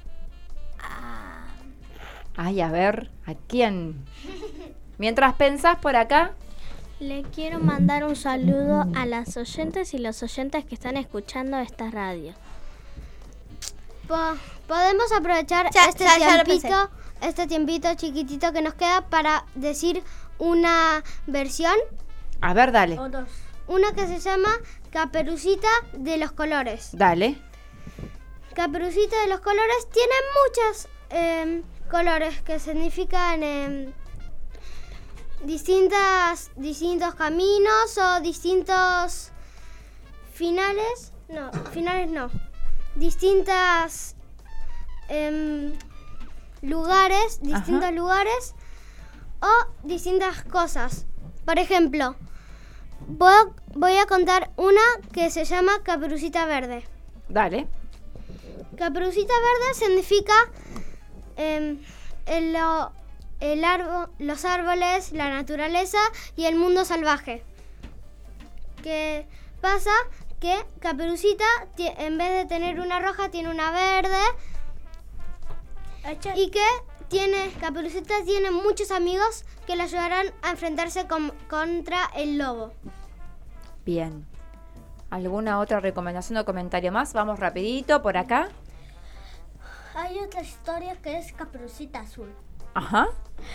a Ay, a ver, ¿a quién? Mientras pensás por acá. Le quiero mandar un saludo a las oyentes y los oyentes que están escuchando esta radio. Po- podemos aprovechar Ya, este ya, ya lo tiempito, este tiempito chiquitito que nos queda para decir una versión, A ver, dale. O dos. una que se llama Caperucita de los Colores. Dale. Caperucita de los Colores tiene muchos em, colores que significan em, distintas, distintos caminos o distintos finales. No, finales no. Distintas em, lugares, distintos Ajá. lugares o distintas cosas. Por ejemplo, voy a, voy a contar una que se llama Caperucita Verde. Dale. Caperucita Verde significa em, el, lo- el árbol, los árboles, la naturaleza y el mundo salvaje. ¿Qué pasa? Que Caperucita, ti- en vez de tener una roja, tiene una verde. Y que tiene, Caperucita tiene muchos amigos que le ayudarán a enfrentarse con- contra el lobo. Bien. ¿Alguna otra recomendación o comentario más? Vamos rapidito por acá. Hay otra historia que es Caperucita Azul. Ajá.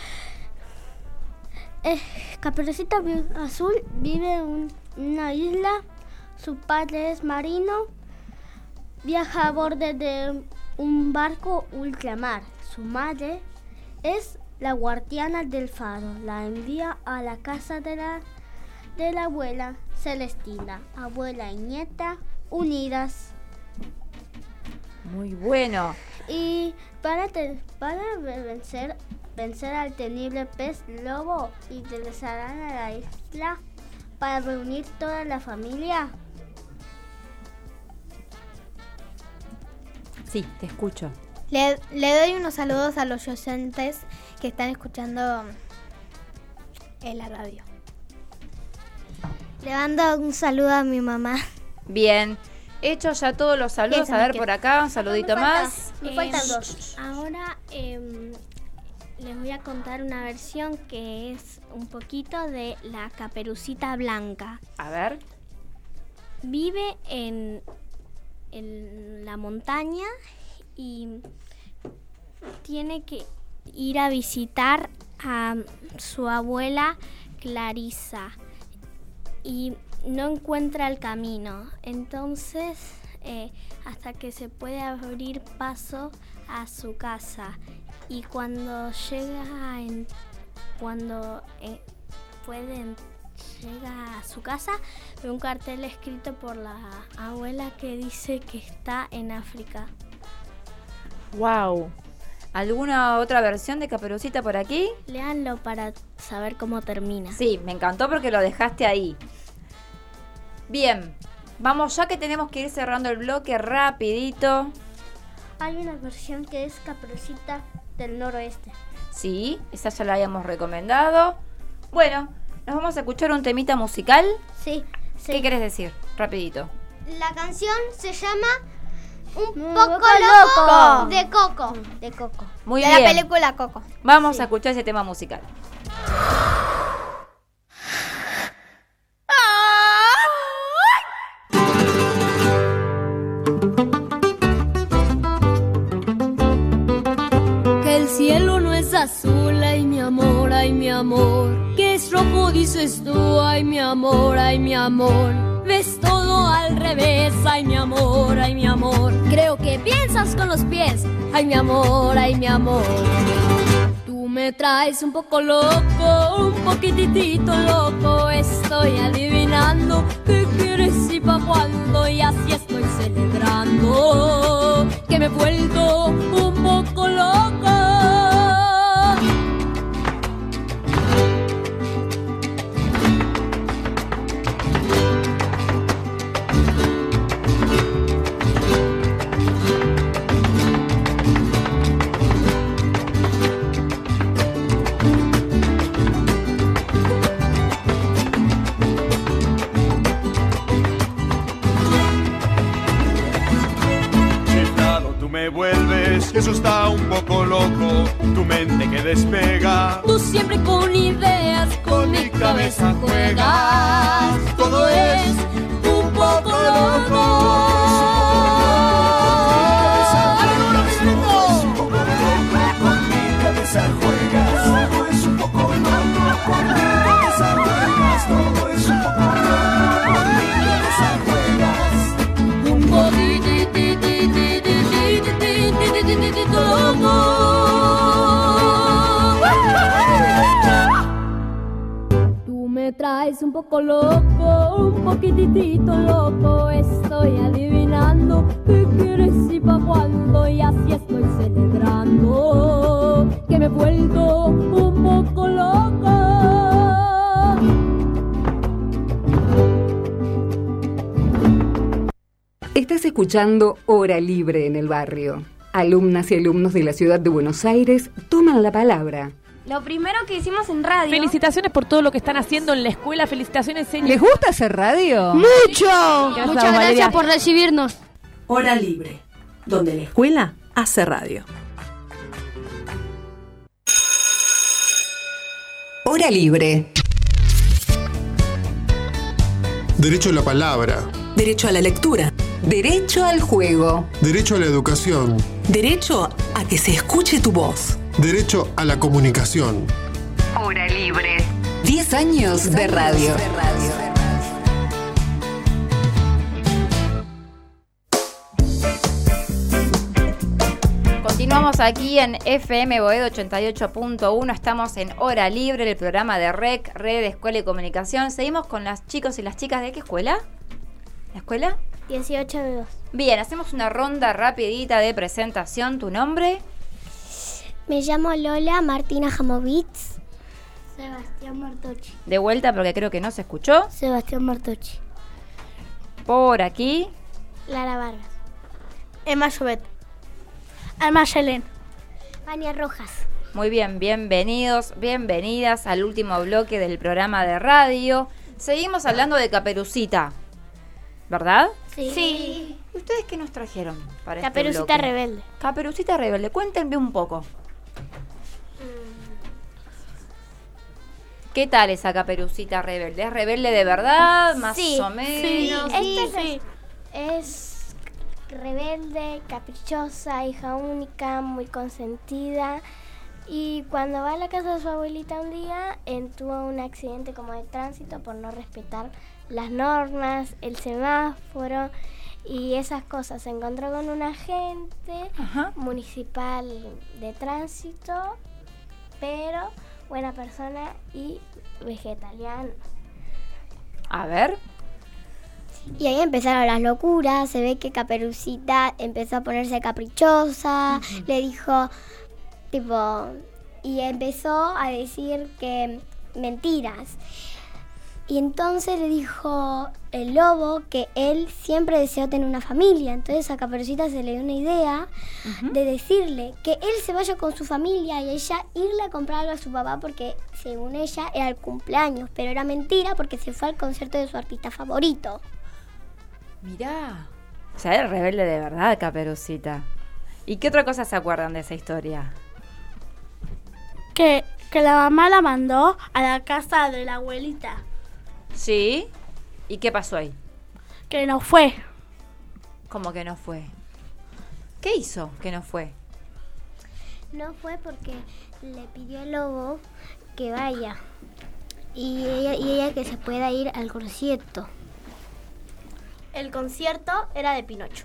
Eh, Caperucita vi- Azul vive en una isla. Su padre es marino. Viaja a bordo de un barco ultramar. Su madre es la guardiana del faro. La envía a la casa de la, de la abuela Celestina. Abuela y nieta unidas. Muy bueno. Y para, te- para vencer, vencer al temible pez lobo, ingresarán a la isla para reunir toda la familia. Sí, te escucho. Le, le doy unos saludos a los oyentes que están escuchando en la radio. Le mando un saludo a mi mamá. Bien. Hecho ya todos los saludos. Eso A me ver queda. por acá, un saludito Me falta- más. Me Eh, faltan dos. Ahora em, les voy a contar una versión que es un poquito de la Caperucita Blanca. A ver. Vive en, en la montaña y tiene que ir a visitar a su abuela Clarisa y no encuentra el camino. Entonces, eh, hasta que se puede abrir paso a su casa. Y cuando llega en, cuando eh, pueden llega a su casa, ve un cartel escrito por la abuela que dice que está en África. Wow. ¿Alguna otra versión de Caperucita por aquí? Léanlo para saber cómo termina. Sí, me encantó porque lo dejaste ahí. Bien, vamos ya que tenemos que ir cerrando el bloque rapidito. Hay una versión que es Caperucita del Noroeste. Sí, esa ya la habíamos recomendado. Bueno, ¿nos vamos a escuchar un temita musical? Sí, sí. ¿Qué querés decir? Rapidito. La canción se llama Un Un poco poco loco, loco. de Coco. De Coco. Muy de bien. la película Coco. Vamos Sí. a escuchar ese tema musical. Que el cielo no es azul, ay mi amor, ay mi amor. Que es rojo dices tú, ay mi amor, ay mi amor. Ves todo al revés, ay mi amor, ay mi amor. Creo que piensas con los pies, ay mi amor, ay mi amor. Tú me traes un poco loco, un poquitito loco. Estoy adivinando qué quieres y pa' cuándo. Y así estoy celebrando que me he vuelto un poco loco. Me vuelves, eso está un poco loco, tu mente que despega. Tú siempre con ideas, con mi cabeza juegas. Todo es un poco loco. Con mi cabeza juegas. Todo es un poco loco. Con mi cabeza juegas. Todo es un poco loco. Con mi cabeza juegas. Un poquitito loco. Tú me traes un poco loco, un poquitito loco. Estoy adivinando qué quieres y pa' cuándo. Y así estoy celebrando que me he vuelto un poco loco. Estás escuchando Hora Libre en el Barrio. Alumnas y alumnos de la ciudad de Buenos Aires toman la palabra. Lo primero que hicimos en radio... Felicitaciones por todo lo que están haciendo en la escuela. Felicitaciones, señor. ¿Les gusta hacer radio? ¡Mucho! Gracias, Muchas gracias Valeria. por recibirnos. Hora Libre, donde la escuela hace radio. Hora Libre. Derecho a la palabra. Derecho a la lectura. Derecho al juego. Derecho a la educación. Derecho a que se escuche tu voz. Derecho a la comunicación. Hora Libre. Diez años de radio. Continuamos aquí en F M Boedo ochenta y ocho punto uno. Estamos en Hora Libre, el programa de R E C, Red Escuela y Comunicación. Seguimos con los chicos y las chicas de qué escuela. ¿La escuela? dieciocho de dos. Bien, hacemos una ronda rapidita de presentación. ¿Tu nombre? Me llamo Lola Martina Jamovitz. Sebastián Martochi. De vuelta porque creo que no se escuchó. Sebastián Martochi. Por aquí. Lara Vargas. Emma Llobet. Alma Yelén. Vania Rojas. Muy bien, bienvenidos, bienvenidas al último bloque del programa de radio. Seguimos hablando de Caperucita, ¿verdad? Sí. sí. ¿Ustedes qué nos trajeron para Caperucita este bloque? Rebelde. Caperucita Rebelde, cuéntenme un poco. ¿Qué tal esa Caperucita rebelde? ¿Es rebelde de verdad? ¿Más Sí, o menos? sí, esta es, es rebelde, caprichosa, hija única, muy consentida. Y cuando va a la casa de su abuelita un día, eh, tuvo un accidente como de tránsito por no respetar las normas, el semáforo y esas cosas. Se encontró con un agente Ajá. municipal de tránsito, pero buena persona y vegetariano. A ver. Y ahí empezaron las locuras. Se ve que Caperucita empezó a ponerse caprichosa. Uh-huh. Le dijo, tipo, y empezó a decir que mentiras. Y entonces le dijo el lobo que él siempre deseó tener una familia. Entonces a Caperucita se le dio una idea uh-huh. de decirle que él se vaya con su familia y ella irle a comprar algo a su papá porque según ella era el cumpleaños. Pero era mentira porque se fue al concierto de su artista favorito. Mirá. O sea, era rebelde de verdad, Caperucita. ¿Y qué otra cosa se acuerdan de esa historia? Que, que la mamá la mandó a la casa de la abuelita. ¿Sí? ¿Y qué pasó ahí? Que no fue. ¿Cómo que no fue? ¿Qué hizo que no fue? No fue porque le pidió al lobo que vaya. Y ella, y ella que se pueda ir al concierto. El concierto era de Pinocho.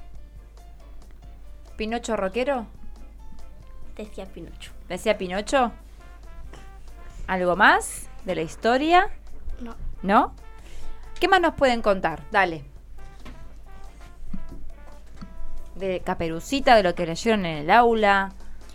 ¿Pinocho rockero? Decía Pinocho. ¿Decía Pinocho? ¿Algo más de la historia? No. ¿No? ¿Qué más nos pueden contar? Dale. De Caperucita, de lo que leyeron en el aula.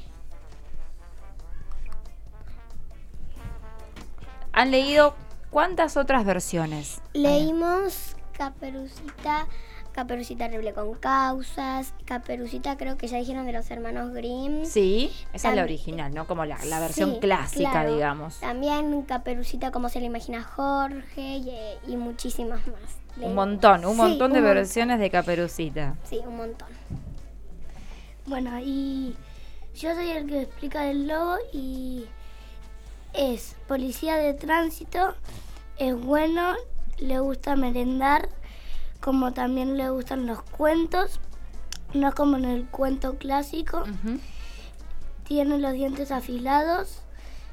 ¿Han leído cuántas otras versiones? Leímos Caperucita, Caperucita rebelde con causas, Caperucita creo que ya dijeron de los hermanos Grimm. Sí, esa Tam- es la original, ¿no? Como la, la versión sí, clásica, claro. digamos. También Caperucita como se le imagina Jorge y, y muchísimas más. Un Leímos. montón, un Sí, montón de un versiones de Caperucita. Sí, un montón. Bueno, y yo soy el que explica del lobo y es policía de tránsito, es bueno, le gusta merendar, como también le gustan los cuentos, no es como en el cuento clásico, uh-huh. tiene los dientes afilados.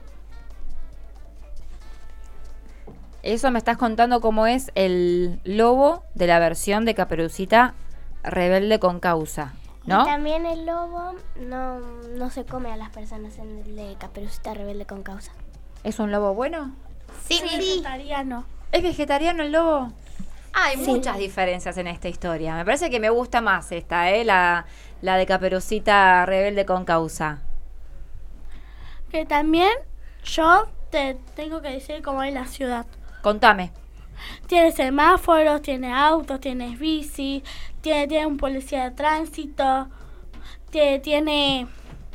Eso me estás contando cómo es el lobo de la versión de Caperucita rebelde con causa, ¿no? Y también el lobo no, no se come a las personas en el de Caperucita rebelde con causa. ¿Es un lobo bueno? Sí, sí. Vegetariano. ¿Es vegetariano el lobo? Hay Sí. muchas diferencias en esta historia. Me parece que me gusta más esta, ¿eh? La, la de Caperucita rebelde con causa. Que también yo te tengo que decir cómo es la ciudad. Contame. Tiene semáforos, tiene autos, tiene bici, tiene, tiene un policía de tránsito, tiene, tiene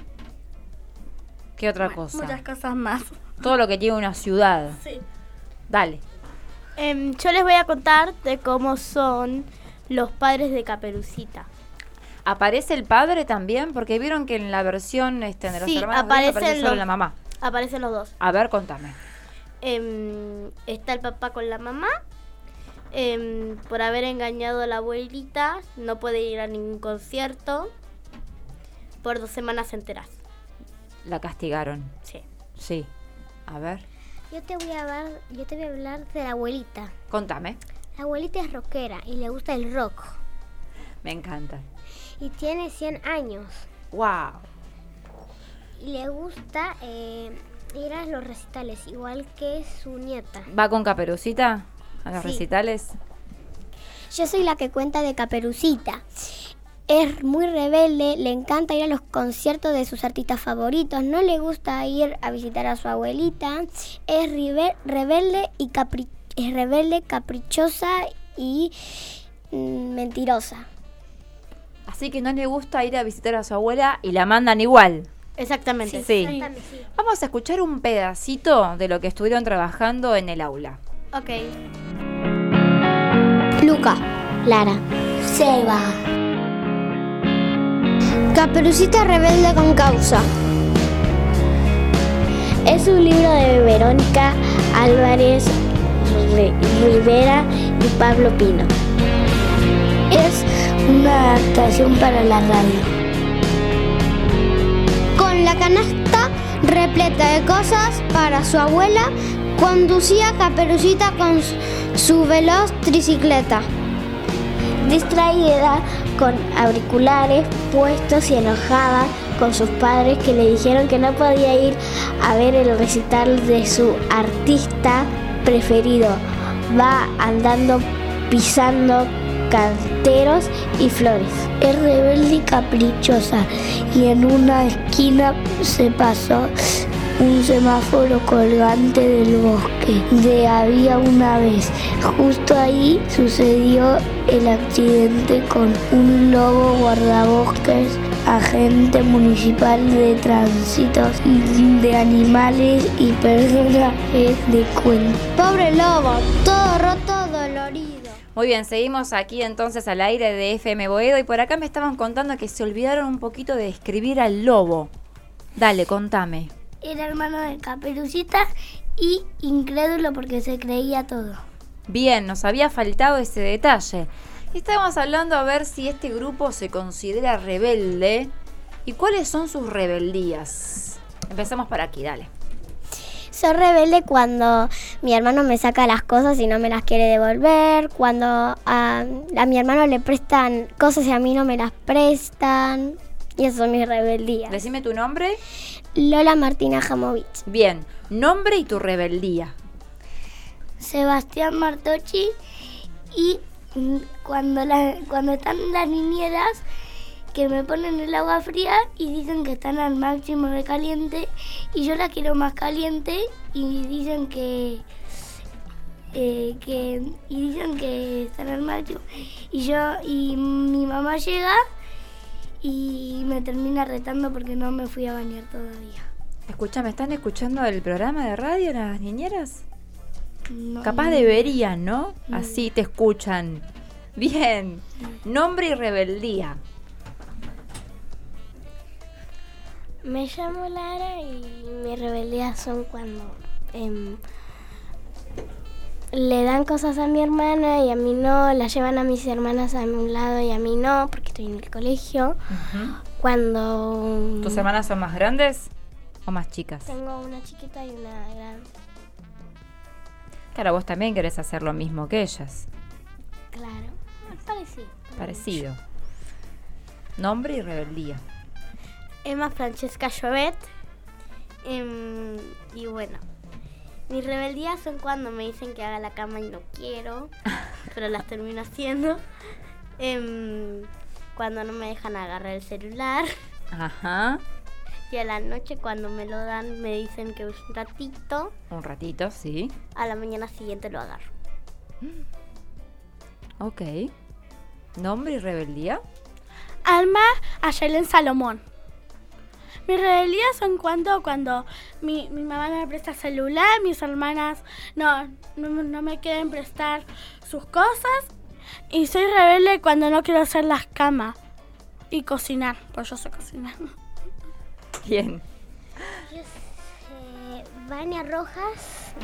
¿Qué otra bueno, cosa? muchas cosas más. Todo lo que tiene una ciudad. Sí. Dale. Eh, yo les voy a contar de cómo son los padres de Caperucita. ¿Aparece el padre también? Porque vieron que en la versión este, de los Sí, hermanos Grimm aparecen aparece solo los- la mamá. Aparecen los dos. A ver, contame. Eh, está el papá con la mamá. Eh, por haber engañado a la abuelita, no puede ir a ningún concierto por dos semanas enteras. La castigaron. Sí. Sí. A ver, Yo te voy a hablar, yo te voy a hablar de la abuelita. contame. La abuelita es rockera y le gusta el rock. Me encanta. Y tiene cien años. Wow. Y le gusta eh, ir a los recitales, igual que su nieta. ¿Va con Caperucita a los Sí. recitales? Yo soy la que cuenta de Caperucita. Es muy rebelde, le encanta ir a los conciertos de sus artistas favoritos, no le gusta ir a visitar a su abuelita, es ribe- rebelde y capri- es rebelde, caprichosa y mm, mentirosa. Así que no le gusta ir a visitar a su abuela y la mandan igual. Exactamente. Sí. Exactamente, sí. Vamos a escuchar un pedacito de lo que estuvieron trabajando en el aula. Ok. Luca, Lara, Seba. Caperucita rebelde con causa. Es un libro de Verónica Álvarez Rivera y Pablo Pino. Es una adaptación para la radio. Con la canasta repleta de cosas para su abuela, conducía Caperucita con su veloz tricicleta. Distraída, con auriculares puestos y enojada con sus padres que le dijeron que no podía ir a ver el recital de su artista preferido, va andando pisando canteros y flores. Es rebelde y caprichosa y en una esquina se pasó un semáforo colgante del bosque de había una vez. Justo ahí sucedió el accidente con un lobo guardabosques, agente municipal de tránsito de animales y personajes de cuento. Pobre lobo, todo roto, dolorido. Muy bien, seguimos aquí entonces al aire de F M Boedo y por acá me estaban contando que se olvidaron un poquito de describir al lobo. Dale, contame. Era hermano de Caperucita y incrédulo porque se creía todo. Bien, nos había faltado ese detalle. Estábamos hablando a ver si este grupo se considera rebelde y cuáles son sus rebeldías. Empezamos por aquí, dale. Soy rebelde cuando mi hermano me saca las cosas y no me las quiere devolver, cuando a, a mi hermano le prestan cosas y a mí no me las prestan. Y esas son mis rebeldías. Decime tu nombre. Lola Martina Jamovich. Bien, nombre y tu rebeldía. Sebastián Martocci. Y cuando, la, cuando están las niñeras que me ponen el agua fría y dicen que están al máximo de caliente y yo la quiero más caliente y dicen que, eh, que y dicen que están al máximo y yo y mi mamá llega y me termina retando porque no me fui a bañar todavía. Escucha, ¿me están escuchando el programa de radio las niñeras? No, Capaz no. deberían, ¿no? No. Así te escuchan. Bien. Nombre y rebeldía. Me llamo Lara y mis rebeldías son cuando eh, le dan cosas a mi hermana y a mí no, la llevan a mis hermanas a un lado y a mí no, porque estoy en el colegio. Uh-huh. Cuando... ¿Tus hermanas son más grandes o más chicas? Tengo una chiquita y una grande. Claro, vos también querés hacer lo mismo que ellas. Claro, parecido. Parecido. Nombre y rebeldía. Emma Francesca Llobet. Eh, y bueno, mis rebeldías son cuando me dicen que haga la cama y no quiero, pero las termino haciendo. Eh, cuando no me dejan agarrar el celular. Ajá. Y a la noche cuando me lo dan me dicen que un ratito. Un ratito, sí. A la mañana siguiente lo agarro. Ok. Nombre y rebeldía. Alma Ayelen Salomón. Mis rebeldías son cuando, cuando mi, mi mamá no me presta celular, mis hermanas no, no, no me quieren prestar sus cosas. Y soy rebelde cuando no quiero hacer las camas y cocinar, pues yo sé cocinar. Bien. Yo sé, Vania Rojas.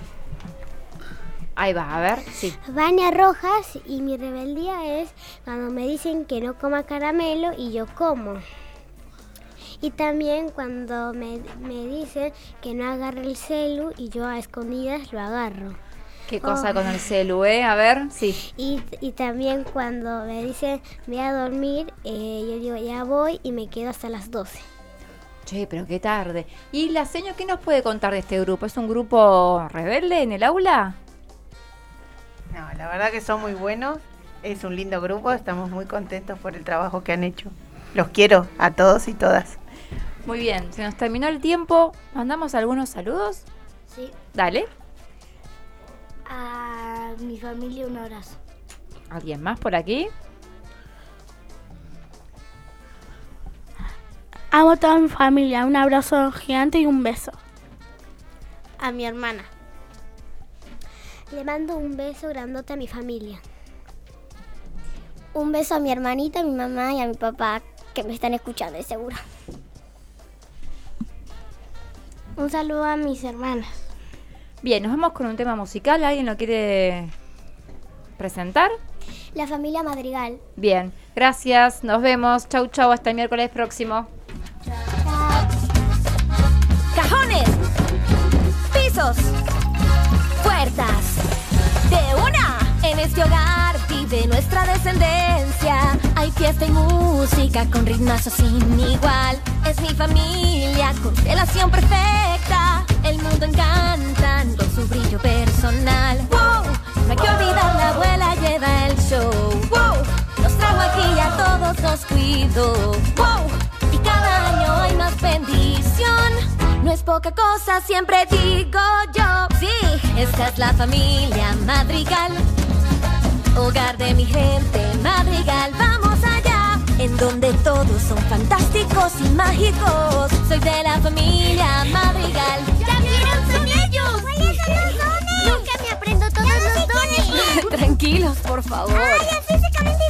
Ahí va, a ver, sí. Vania Rojas y mi rebeldía es cuando me dicen que no coma caramelo y yo como. Y también cuando me, me dicen que no agarre el celu y yo a escondidas lo agarro. ¿Qué cosa Oh. con el celu, eh? A ver, sí. Y, y también cuando me dicen voy a dormir, eh, yo digo ya voy y me quedo hasta las doce. Che, pero qué tarde. ¿Y la seño qué nos puede contar de este grupo? ¿Es un grupo rebelde en el aula? No, la verdad que son muy buenos. Es un lindo grupo. Estamos muy contentos por el trabajo que han hecho. Los quiero a todos y todas. Muy bien, se nos terminó el tiempo. ¿Mandamos algunos saludos? Sí. Dale. A mi familia un abrazo. ¿Alguien más por aquí? Amo a toda mi familia, un abrazo gigante y un beso. A mi hermana. Le mando un beso grandote a mi familia. Un beso a mi hermanita, a mi mamá y a mi papá que me están escuchando, de seguro. Un saludo a mis hermanas. Bien, nos vamos con un tema musical. ¿Alguien lo quiere presentar? La familia Madrigal. Bien, gracias. Nos vemos. Chau, chau. Hasta el miércoles próximo. Cajones, pisos, puertas. De una, en este hogar vive nuestra descendencia. Hay fiesta y música con ritmazo sin igual. Es mi familia, constelación perfecta. El mundo encantan con su brillo personal. ¡Wow! No hay que olvidar, la abuela lleva el show. ¡Wow! Nos trajo aquí y a todos nos cuidó. ¡Wow! Y cada año hay más bendición. No es poca cosa, siempre digo yo. Sí, esta es la familia Madrigal. Hogar de mi gente Madrigal, vamos allá. En donde todos son fantásticos y mágicos. Soy de la familia Madrigal. ¿Ya vieron? ¡Son ellos! ¿Cuáles son los dones? Nunca me aprendo todos los dones. Tranquilos, por favor. Ay, físicamente